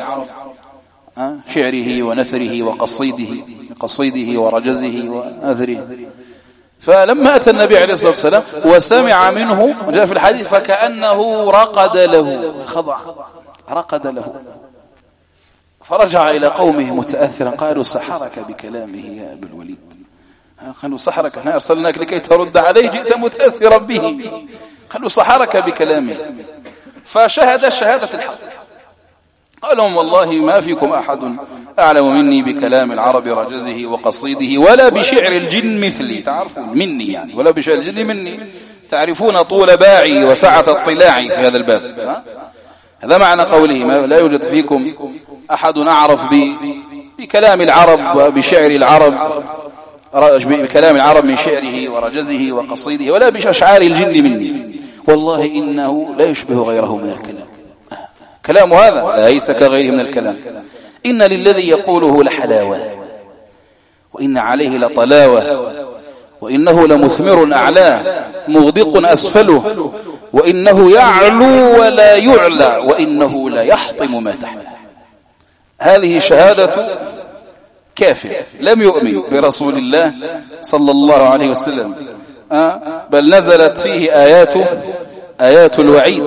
شعره ونثره وقصيده ورجزه ونثره. فلما أتى النبي عليه الصلاة والسلام وسمع منه، جاء في الحديث فكأنه رقد له، خضع رقد له، فرجع إلى قومه متأثرا. قالوا: سحرك بكلامه يا أبا الوليد. قالوا: سحرك، احنا أرسلناك لكي ترد عليه، جئت متأثرا به. قالوا: سحرك بكلامه. فشهد شهادة الحق، قال لهم والله ما فيكم أحد أعلم مني بكلام العرب رجزه وقصيده ولا بشعر الجن مثلي، تعرفون مني يعني، ولا بشعر الجن مني، تعرفون طول باعي وسعة اطلاعي في هذا الباب. هذا معنى قوله لا يوجد فيكم أحد أعرف بكلام العرب وبشعر العرب، بكلام العرب من شعره ورجزه وقصيده ولا بأشعار الجن مني، والله إنه لا يشبه غيره من الكلام. كلام هذا ليس كغيره من الكلام. إن للذي يقوله لحلاوة وإن عليه لطلاوة وإنه لمثمر أعلاه مغدق أسفله وإنه يعلو ولا يعلى وإنه لا يحطم ما تحته. هذه شهادة كافر لم يؤمن برسول الله صلى الله عليه وسلم، بل نزلت فيه آيات الوعيد،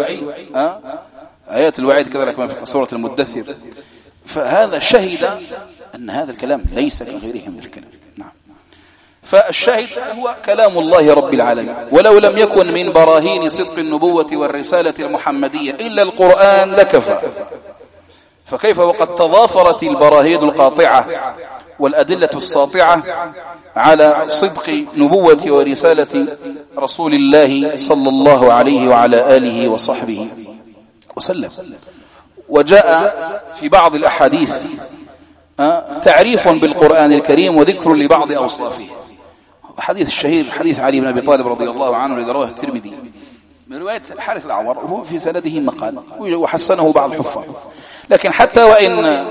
آيات الوعيد كذلك ما في سورة المدثر. فهذا شهد أن هذا الكلام ليس كغيره من الكلام. نعم. فالشاهد هو كلام الله رب العالمين، ولو لم يكن من براهين صدق النبوة والرسالة المحمدية إلا القرآن لكفى، فكيف وقد تضافرت البراهين القاطعة والأدلة الساطعة على صدق نبوة ورسالة رسول الله صلى الله عليه وعلى آله وصحبه وسلم. وجاء في بعض الأحاديث تعريف بالقرآن الكريم وذكر لبعض أوصافه. حديث الشهير حديث علي بن أبي طالب رضي الله عنه الذي رواه الترمذي من رواية الحارث الأعور، وهو في سنده مقال وحسنه بعض الحفاظ، لكن حتى وإن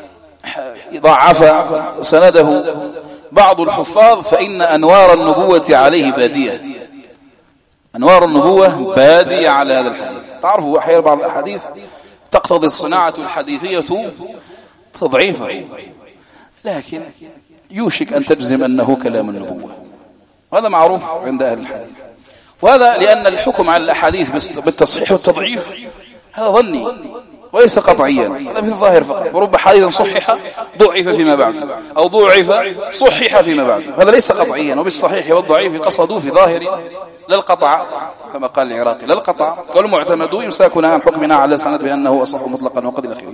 ضعف سنده بعض الحفاظ فإن أنوار النبوة عليه بادية، أنوار النبوة بادية على هذا الحديث. تعرفوا أحيانا بعض الأحاديث تقتضي الصناعة الحديثية تضعيفه، لكن يوشك أن تجزم أنه كلام النبوة، وهذا معروف عند أهل الحديث. وهذا لأن الحكم على الأحاديث بالتصحيح والتضعيف هذا ظني وليس قطعيا، هذا في الظاهر فقط. ورب حديث صحح ضعف فيما بعد أو ضعف صحح فيما بعد، هذا ليس قطعيا. وبالصحيح والضعيف قصدوا في ظاهر لا القطع كما قال العراقي، لا القطع، والمعتمد إمساكنا عن حكمنا على سند بأنه أصح مطلقا وقد الأخير.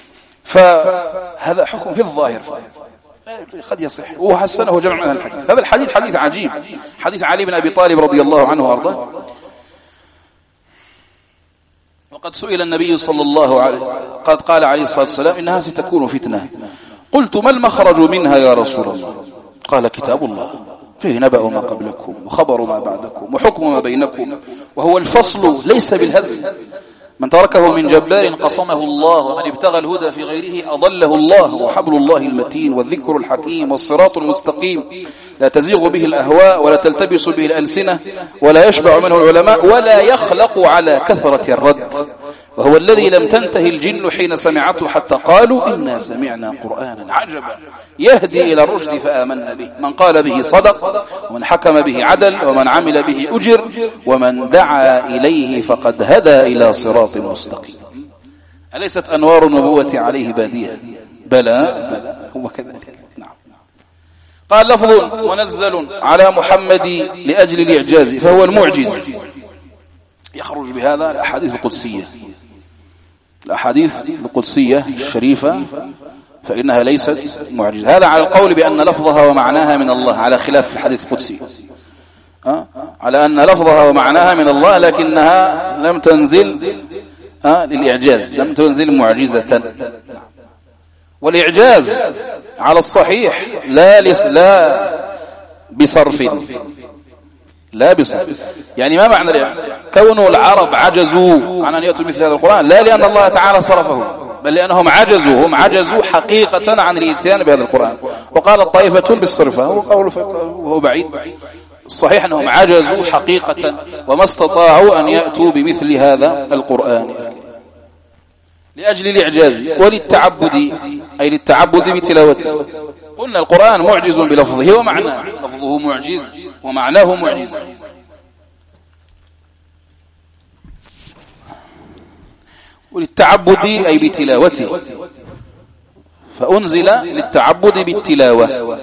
فهذا حكم في الظاهر قد يصح، وحسنه جمع من الحديث. هذا الحديث حديث عجيب، حديث علي بن أبي طالب رضي الله عنه وأرضاه. وقد سئل النبي صلى الله عليه قد قال عليه الصلاة والسلام إنها ستكون فتنة، قلت ما المخرج منها يا رسول الله؟ قال كتاب الله فيه نبأ ما قبلكم وخبر ما بعدكم وحكم ما بينكم، وهو الفصل ليس بالهزل، من تركه من جبار قصمه الله، ومن ابتغى الهدى في غيره أضله الله، وحبل الله المتين والذكر الحكيم والصراط المستقيم لا تزيغ به الأهواء ولا تلتبس به الألسنة ولا يشبع منه العلماء ولا يخلق على كثرة الرد، وهو الذي لم تنتهي الجن حين سمعته حتى قالوا إنا سمعنا قرآنا عجبا يهدي إلى الرشد فآمنا به، من قال به صدق ومن حكم به عدل ومن عمل به أجر ومن دعا إليه فقد هدى إلى صراط مستقيم. أليست أنوار النبوة عليه بادية؟ بلى هو كذلك. نعم. قال لفظ منزل على محمد لأجل الإعجاز فهو المعجز، يخرج بهذا الأحاديث القدسية، الأحاديث القدسية الشريفة فإنها ليست معجزة. هذا على القول بأن لفظها ومعناها من الله، على خلاف الحديث القدسي، على أن لفظها ومعناها من الله لكنها لم تنزل للإعجاز، لم تنزل معجزة. والإعجاز على الصحيح لا بصرف، لا بصرف. يعني ما معنى كون العرب عجزوا عن أن يأتوا مثل هذا القرآن؟ لا لأن الله تعالى صرفهم، بل لأنهم عجزوا، هم عجزوا حقيقة عن الإتيان بهذا القرآن. وقال الطائفة بالصرفة وهو بعيد، الصحيح أنهم عجزوا حقيقة وما استطاعوا أن يأتوا بمثل هذا القرآن لأجل الإعجاز وللتعبد، أي للتعبد بتلاوته. قلنا القرآن معجز بلفظه ومعناه، لفظه معجز ومعناه معجز. وللتعبد أي بتلاوته، فأنزل للتعبد بالتلاوة،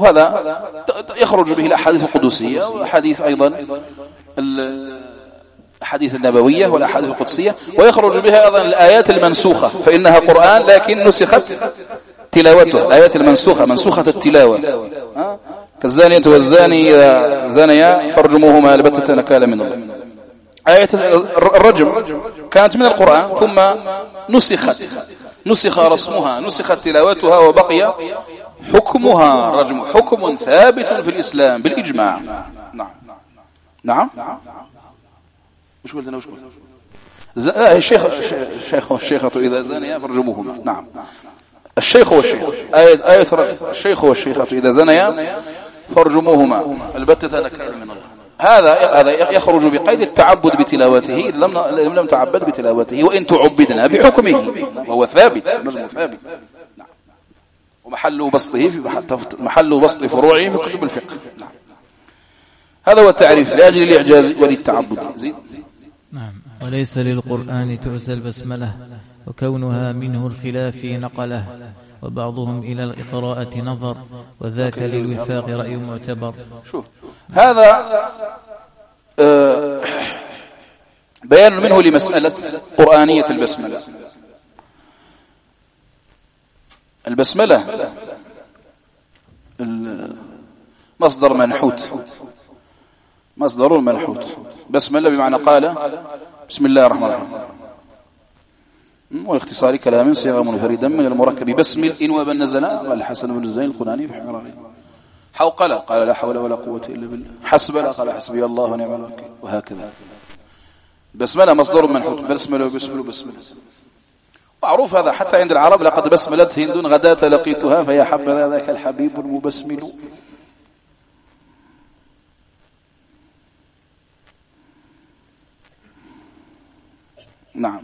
وهذا يخرج به الأحاديث القدسية وحديث أيضا الأحاديث النبوية والأحاديث القدسية، ويخرج بها أيضا الآيات المنسوخة، فإنها قرآن لكن نسخت تلاوته. الآيات المنسوخة منسوخة التلاوة، كالزانية والزاني إذا زنيا فارجموهما البتة نكالا من الله. آية الرجم كانت من القرآن ثم نسخ رسمها، نسخت تلاوتها، وبقي حكمها رجم، حكم ثابت في الإسلام بالإجماع. نعم وش قلت؟ لا، الشيخ والشيخة إذا زنيا فارجموهما. نعم، الشيخ والشيخ، آية الشيخ والشيخة إذا زنيا فارجموهما البتة نكالا من الله. هذا يخرج بقيد التعبد بتلاوته، إذ لم تعبد بتلاوته، وإن تعبدنا بحكمه وهو ثابت، النجم ثابت. نعم. ومحل بسط فروعه في كتب الفقه. نعم. هذا هو التعريف لأجل الإعجاز وللتعبد. زين. نعم. وليس للقرآن تؤسى البسملة، وكونها منه الخلاف نقله، وبعضهم إلى القراءة نظر، وذاك للوفاق رأي معتبر. شوف، هذا بيان منه لمسألة قرآنية البسملة. البسملة مصدر منحوت، بسملة بمعنى قال بسم الله الرحمن الرحيم، والاختصار كلام صيغة منفردا من المركب بسم إن وبا نزل. قال الحسن بن الزين القناني في حمراني. حوقلة قال لا حول ولا قوة إلا بالله. حسبلة قال حسبي الله ونعم الوكيل، وهكذا. بسملة مصدر منحوت، بسملة. معروف هذا حتى عند العرب، لقد بسملت هند غداة لقيتها فيا حبذا ذاك الحبيب المبسمل. نعم.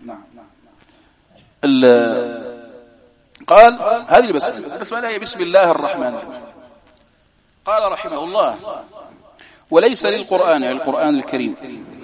قال هذه البسملة هي بسم الله الرحمن الرحيم. قال رحمه الله: وليس للقرآن، القرآن الكريم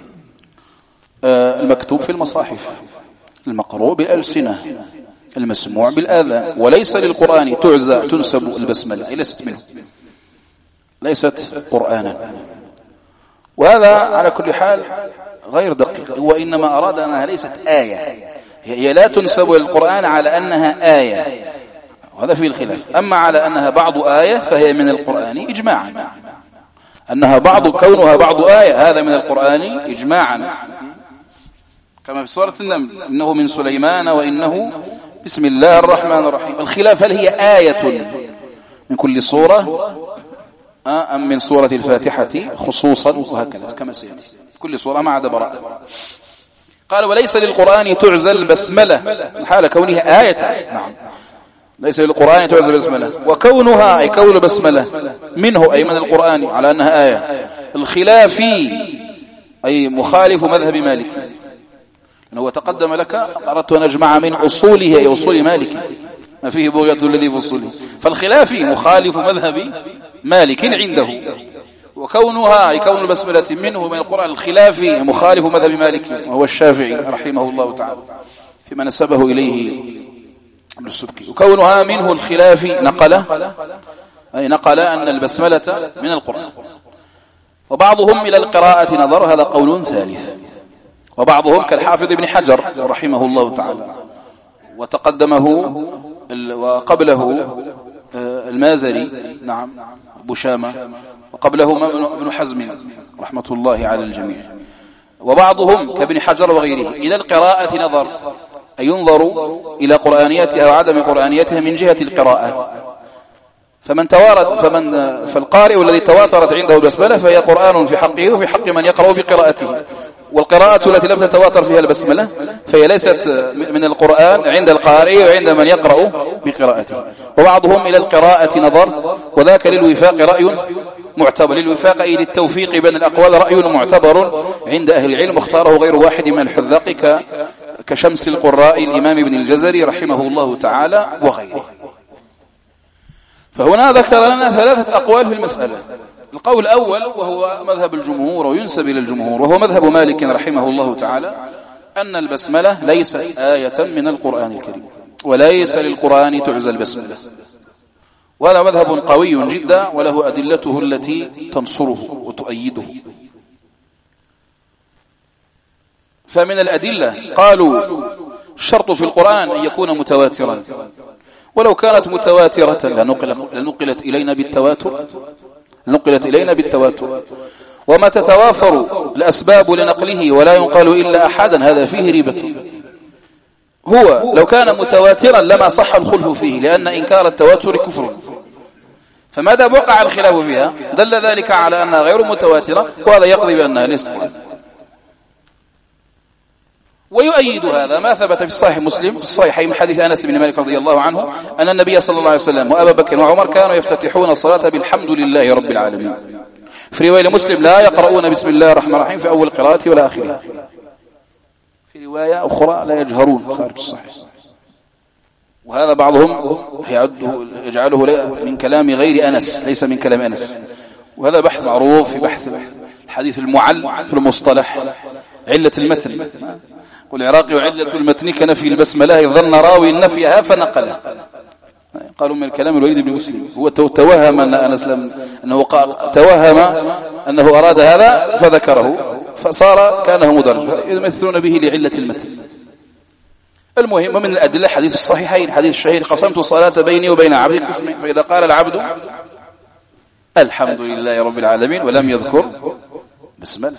المكتوب في المصاحف، المقروء بالألسنة، المسموع بالآذان، وليس للقرآن تنسب البسملة، أي ليست منه، ليست قرآنا. وهذا على كل حال غير دقيق، وإنما أراد أنها ليست آية، هي لا تنسب للقرآن على أنها آية، وهذا فيه الخلاف. أما على أنها بعض آية فهي من القرآن إجماعا، أنها كونها بعض آية هذا من القرآن إجماعا، كما في سورة النمل: إنه من سليمان وإنه بسم الله الرحمن الرحيم. الخلاف هل هي آية من كل سورة أم من سورة الفاتحة خصوصا، وهكذا كما سيأتي كل سورة ما عدا براءة. قال: وليس للقرآن تعزى البسملة حال كونها آية. نعم، ليس للقرآن تعزى البسملة، وكونها أي كون البسملة منه أي من القرآن على أنها آية. الخلافي أي مخالف مذهب مالك، لأنه تقدم لك أردت أن أجمع من أصوله أي أصول مالك ما فيه بغية الذي في أصوله، فالخلافي مخالف مذهب مالك عنده، وكونها أي كون البسملة منه من القرآن. الخلافي مخالف مذهب مالك وهو الشافعي رحمه الله تعالى فيما نسبه إليه ابن السبكي. وكونها منه الخلافي نقل أن البسملة من القرآن. وبعضهم إلى القراءة نظر، هذا قول ثالث. وبعضهم كالحافظ ابن حجر رحمه الله تعالى، وتقدمه وقبله المازري، نعم، أبو شامة، وقبله ابن حزم رحمة الله على الجميع. وبعضهم كابن حجر وغيره إلى القراءة نظر، أي ينظر إلى قرآنيتها وعدم قرآنيتها من جهة القراءة. فالقارئ الذي تواترت عنده البسملة فهي قرآن في حقه وفي حق من يقرأ بقراءته. والقراءة التي لم تتواتر فيها البسملة فهي ليست من القرآن عند القارئ وعند من يقرأ بقراءته. وبعضهم إلى القراءة نظر، وذاك للوفاق رأي معتبر. للوفاق أي للتوفيق بين الأقوال رأي معتبر عند أهل العلم، اختاره غير واحد من الحذاق كشمس القراء الإمام ابن الجزري رحمه الله تعالى وغيره. فهنا ذكر لنا 3 أقوال في المسألة. القول الأول وهو مذهب الجمهور وينسب إلى الجمهور، وهو مذهب مالك رحمه الله تعالى، أن البسملة ليست آية من القرآن الكريم، وليس للقرآن تعزى البسملة. وهذا مذهب قوي جدا، وله أدلته التي تنصره وتؤيده. فمن الأدلة قالوا الشرط في القرآن أن يكون متواترا، ولو كانت متواترة لنقلت إلينا بالتواتر، وما تتوافر الأسباب لنقله ولا ينقل إلا أحدا هذا فيه ريبة. هو لو كان متواترا لما صح الخلف فيه، لأن إنكار التواتر كفر، فما دام وقع الخلاف فيها دل ذلك على أنها غير متواترة، وهذا يقضي بأنها ليست قرآن. ويؤيد هذا ما ثبت في صحيح مسلم في الصحيحين من حديث أنس بن مالك رضي الله عنه أن النبي صلى الله عليه وسلم وأبا بكر وعمر كانوا يفتتحون الصلاة بالحمد لله رب العالمين. في رواية مسلم لا يقرؤون بسم الله الرحمن الرحيم في أول قراءة ولا آخرها. في رواية أخرى لا يجهرون خارج الصحيح. وهذا بعضهم يجعله من كلام غير أنس، ليس من كلام أنس، وهذا بحث معروف في بحث الحديث المعل في المصطلح، علة المتن. والعراقي وعلة المتن كنفي البسملة ظن راوي نفيها فنقلها. قالوا من الكلام الوليد بن مسلم، هو توهم أن أنس أنه توهم أنه أراد هذا فذكره فصار كانه مدرج، يمثلون به لعلة المتن. المهم ومن الأدلة حديث الصحيحين، حديث الشهير قسمت الصلاة بيني وبين عبدي قسمين، فإذا قال العبد الحمد لله رب العالمين ولم يذكر بسمله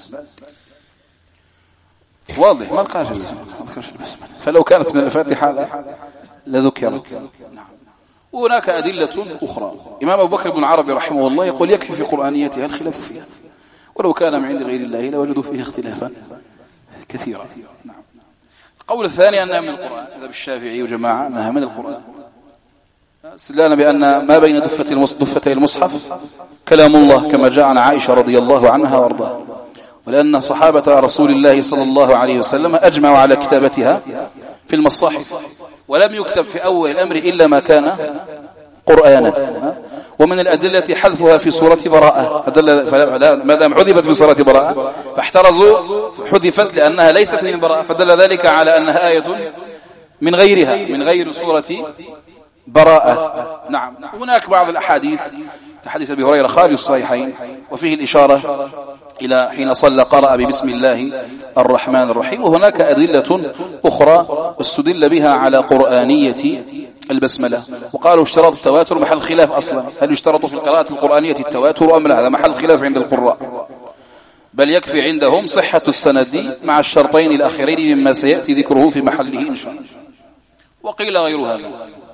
واضح ما قالش البسمله، فلو كانت من الفاتحة لذكرت. وهناك أدلة أخرى. إمام أبو بكر بن عربي رحمه الله يقول يكفي في قرآنيتها الخلاف فيها، ولو كان من عند غير الله لوجدوا فيه اختلافا كثيرا. القول الثاني أنها من القرآن، إذا بالشافعي وجماعة أنها من القرآن، استدلالا بأن ما بين دفتي المصحف كلام الله كما جاء عن عائشة رضي الله عنها وارضاها، ولأن صحابة رسول الله صلى الله عليه وسلم أجمعوا على كتابتها في المصاحف، ولم يكتب في أول الأمر إلا ما كان قرآنا. ومن الأدلة حذفها في سورة براءة، ما دام حذفت في سورة براءة فاحترزوا حذفت لأنها ليست من براءة، فدل ذلك على أنها آية من غيرها، من غير سورة براءة. نعم. هناك بعض الأحاديث كحديث أبي هريرة خارج الصحيحين وفيه الإشارة إلى حين صلى قرأ ببسم الله الرحمن الرحيم. وهناك أدلة أخرى استدل بها على قرآنية البسملة، وقالوا اشتراط التواتر محل خلاف أصلا، هل يشترط في القراءة القرآنية التواتر أم لا؟ هذا محل خلاف عند القراء، بل يكفي عندهم صحة السند مع الشرطين الأخيرين مما سيأتي ذكره في محله إن شاء الله. وقيل غير هذا.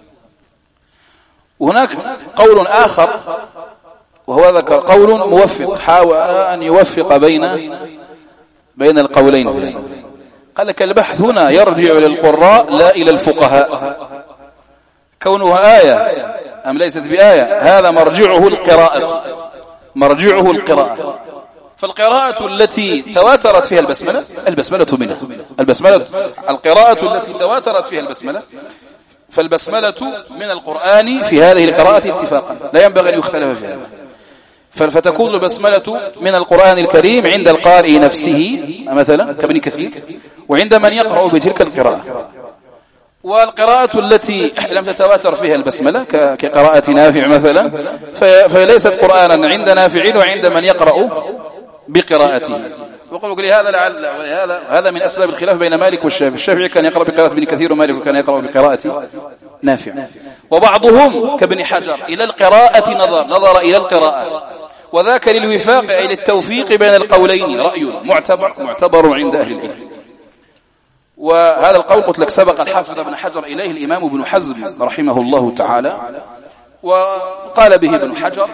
وهناك قول آخر وهو ذكر قول موفق، حاول أن يوفق بين القولين فيه. قال لك البحث هنا يرجع للقراء لا إلى الفقهاء، كونها آية أم ليست بآية هذا مرجعه القراءة، مرجعه القراءة. فالقراءة التي تواترت فيها البسملة منها، القراءة التي تواترت فيها البسملة، فالبسملة من القرآن في هذه القراءة اتفاقا، لا ينبغي أن يختلف في هذا. فتكون البسملة من القرآن الكريم عند القارئ نفسه مثلا كابن كثير، وعند من يقرأ بتلك القراءة. والقراءة التي لم تتواتر فيها البسملة كقراءة نافع مثلا فليست قرآنا عند نافع وعند من يقرأ بقراءته. وقالوا لي هذا من أسباب الخلاف بين مالك والشافعي. الشافعي كان يقرأ بقراءة ابن كثير ومالك كان يقرأ بقراءة نافع. وبعضهم كابن حجر إلى القراءة نظر إلى القراءة، وذاك للوفاق أي للتوفيق بين القولين رأي معتبر عند أهل العلم. وهذا القول قلت لك سبق الحافظ ابن حجر إليه الإمام ابن حزم رحمه الله تعالى، وقال به ابن حجر،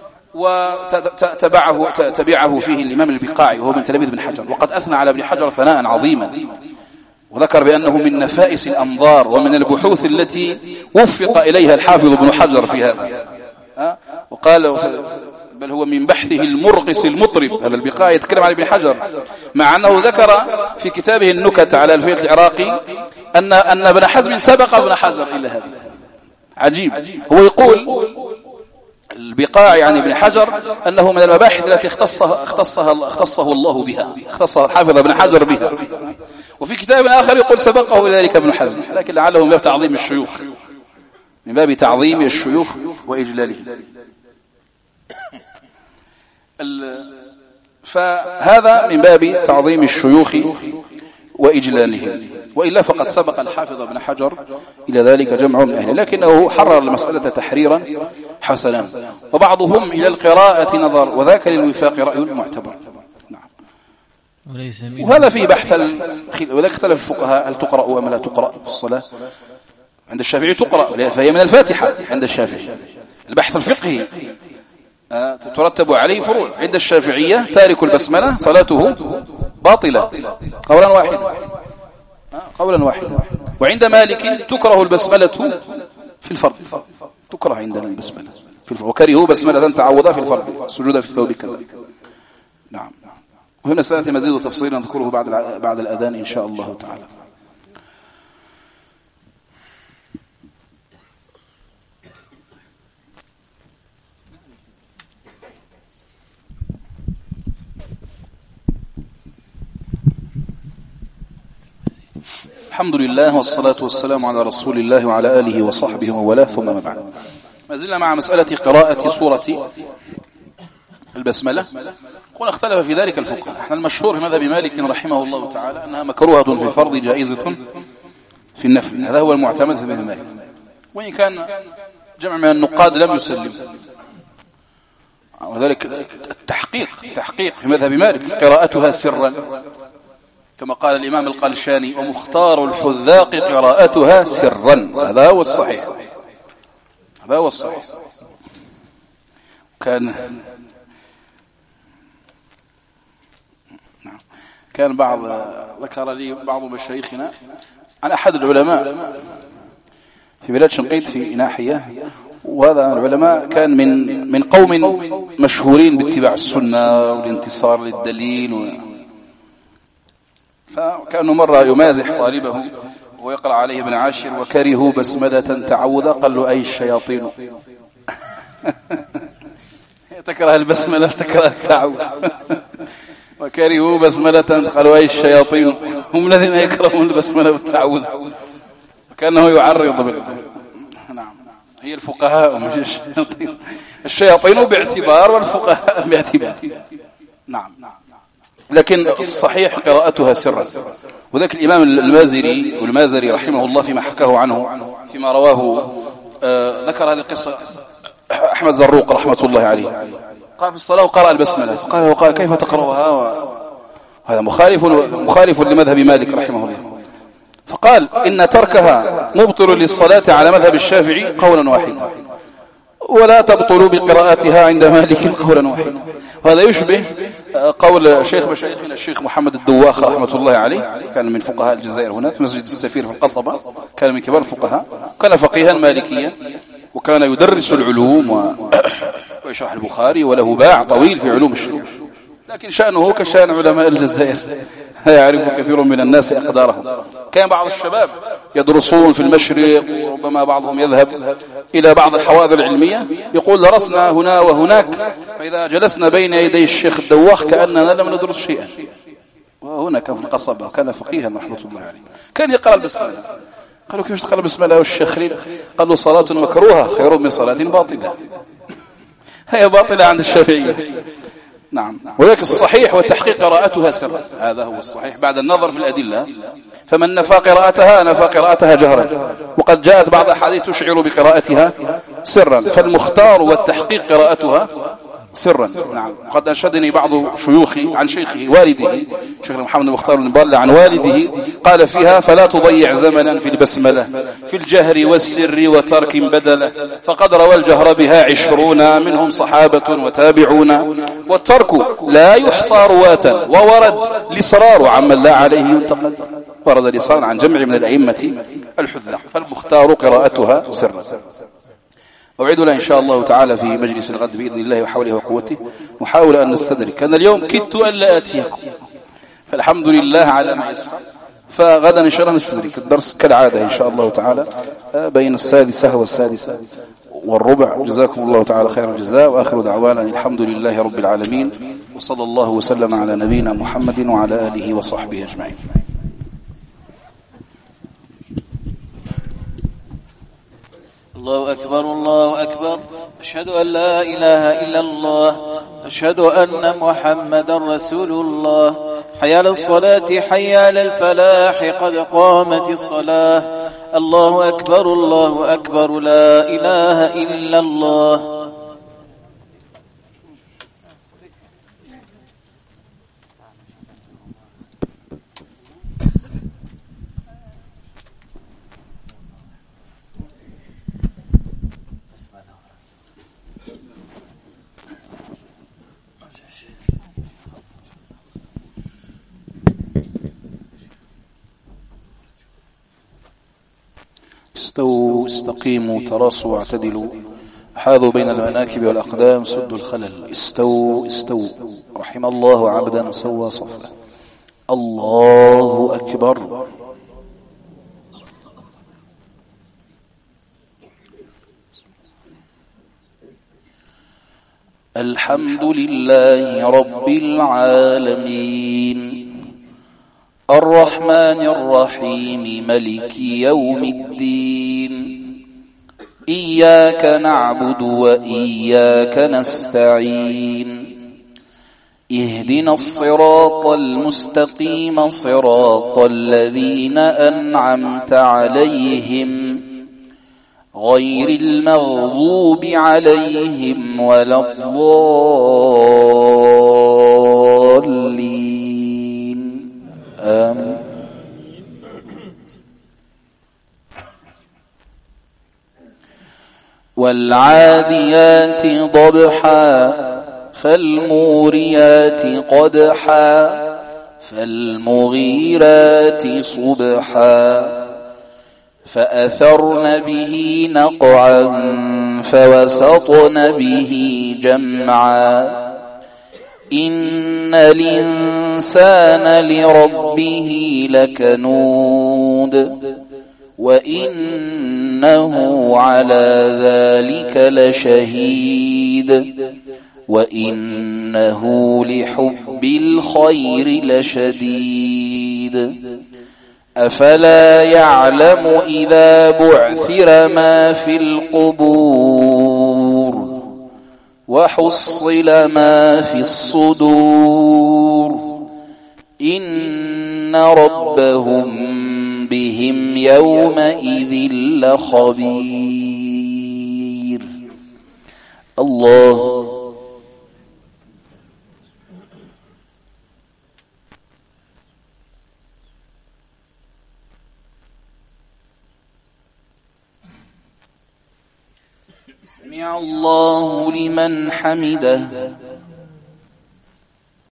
وتبعه فيه الإمام البقاعي وهو من تلاميذ ابن حجر، وقد أثنى على ابن حجر ثناء عظيما، وذكر بأنه من نفائس الأنظار ومن البحوث التي وفق إليها الحافظ ابن حجر في هذا. وقال بل هو من بحثه المرقص المطرب. هذا البقاعي يتكلم عن ابن حجر، مع أنه ذكر في كتابه النكت على ألفية العراقي أن ابن حزم سبق ابن حجر إلى هذا. عجيب. هو يقول البقاعي عن ابن حجر أنه من المباحث التي اختصه الله بها، اختص حافظ ابن حجر بها. وفي كتاب آخر يقول سبقه ذلك ابن حزم، لكن لعله من باب تعظيم الشيوخ، من باب تعظيم الشيوخ وإجلاله. فهذا من باب تعظيم الشيوخ وإجلالهم، وإلا فقد سبق الحافظ ابن حجر إلى ذلك جمع من أهله، لكنه حرر المسألة تحريرا حسنا. وبعضهم إلى القراءة نظر، وذاك للوفاق رأي معتبر. وهذا في بحث وذلك اختلف الفقهاء هل تقرأ أم لا تقرأ في الصلاة. عند الشافعي تقرأ فهي من الفاتحة عند الشافعي، البحث الفقهي ترتب عليه فروع. عند الشافعية تارك البسملة صلاته باطلة قولا واحدا. وعند مالك تكره البسملة في الفرض، تكره عند البسملة في الفرض، وكرهوا بسملة تعوضا في الفرض سجود في الثوب كذلك. نعم. وفي مسألة مزيد تفصيلا نذكره بعد الأذان إن شاء الله تعالى. الحمد لله والصلاة والسلام على رسول الله وعلى آله وصحبه وموالاه، ثم ما بعد. ما زلنا مع مسألة قراءة سورة البسملة. قل اختلف في ذلك الفقهاء. احنا المشهور في مذهب مالك رحمه الله تعالى أنها مكروهة في الفرض جائزة في النفل، هذا هو المعتمد في مذهب مالك، وإن كان جمع من النقاد لم يسلم. وذلك التحقيق في مذهب مالك قراءتها سرا، كما قال الإمام القلشاني: ومختار الحذاق قراءتها سرا. هذا هو الصحيح. كان ذكر لي بعض مشايخنا عن أحد العلماء في بلاد شنقيط في ناحية، وهذا العلماء كان من قوم مشهورين باتباع السنة والانتصار للدليل، فكأنه مرة يمازح طالبه ويقرأ عليه ابن عاشر: وكرهوا بسملة تعوذا. قال له: أي الشياطين. تكره البسملة تكره التعوذ. وكرهوا بسملة، قالوا: أي الشياطين، هم الذين يكرهون البسملة والتعوذ. كأنه يعرض نعم، هي الفقهاء مش الشياطين. الشياطين باعتبار والفقهاء باعتبار. نعم. لكن الصحيح قراءتها سرا. وذلك الإمام المازري رحمه الله فيما حكاه عنه فيما رواه ذكر هذه القصة أحمد زروق رحمة الله عليه، قال في الصلاة وقرأ البسملة، قال: كيف تقرأها؟ وهذا مخالف لمذهب مالك رحمه الله. فقال: إن تركها مبطل للصلاة على مذهب الشافعي قولا واحدا، ولا تبطل بقراءتها عند مالك قولا واحدا. وهذا يشبه قول شيخ مشايخنا الشيخ محمد الدواخ رحمة الله عليه، كان من فقهاء الجزائر هنا في مسجد السفير في القصبة، كان من كبار الفقهاء، كان فقيها مالكيا، وكان يدرس العلوم ويشرح البخاري، وله باع طويل في علوم الشريعة، لكن شأنه كشأن علماء الجزائر، لا يعرف كثير من الناس أقدارهم. كان بعض الشباب يدرسون في المشرق، وربما بعضهم يذهب إلى بعض الحوائض العلمية، يقول: درسنا هنا وهناك، فإذا جلسنا بين يدي الشيخ الدواخ كأننا لم ندرس شيئا. وهنا كان في القصبة، كان فقيها رحمة الله عليه، كان يقرأ البسملة. قالوا: كيف تقرأ البسملة والشيخ خليل؟ قال له: صلاة مكروهة خير من صلاة باطلة. هي باطلة عند الشافعية. نعم. ولكن الصحيح والتحقيق قراءتها سرا، هذا هو الصحيح بعد النظر في الأدلة. فمن نفى قراءتها جهرا، وقد جاءت بعض أحاديث تشعر بقراءتها سرا، فالمختار والتحقيق قراءتها سرا. نعم. قد أنشدني بعض شيوخي عن شيخه والده شيخ محمد المختار المبلع عن والده، قال فيها: فلا تضيع زمنا في البسملة في الجهر والسر وترك بدله، فقد روى الجهر بها 20 منهم صحابة وتابعون، والترك لا يحصى رواة، وورد الإصرار عمن لا عليه ينتقد. ورد الإصرار عن جمع من الأئمة الحذاق، فالمختار قراءتها سرا. أوعدنا إن شاء الله تعالى في مجلس الغد بإذن الله وحوله وقوته نحاول أن نستدرك، أن اليوم كدت أن لا آتيكم، فالحمد لله على ما يسر. فغدا إن شاء الله نستدرك الدرس كالعادة إن شاء الله تعالى بين 6:30 و6:15. جزاكم الله تعالى خير الجزاء، وآخر دعوانا الحمد لله رب العالمين، وصلى الله وسلم على نبينا محمد وعلى آله وصحبه أجمعين. الله أكبر الله أكبر، أشهد أن لا إله إلا الله، أشهد أن محمدا رسول الله. حي على الصلاة حي على الفلاح قد قامت الصلاة الله أكبر الله أكبر لا إله إلا الله. استووا استقيموا تراصوا واعتدلوا حاذوا بين المناكب والأقدام سدوا الخلل. استووا استووا رحم الله عبدا سوى صفه. الله أكبر. الحمد لله رب العالمين الرحمن الرحيم ملك يوم الدين إياك نعبد وإياك نستعين اهدنا الصراط المستقيم صراط الذين أنعمت عليهم غير المغضوب عليهم ولا الضالين آمين. والعاديات ضبحا فالموريات قدحا فالمغيرات صبحا فأثرن به نقعا فوسطن به جمعا إن الإنسان لربه لكنود وإنه على ذلك لشهيد وإنه لحب الخير لشديد أفلا يعلم إذا بعثر ما في القبور وحصل ما في الصدور إن ربهم بهم يومئذ لخبير. الله سمع الله لمن حمده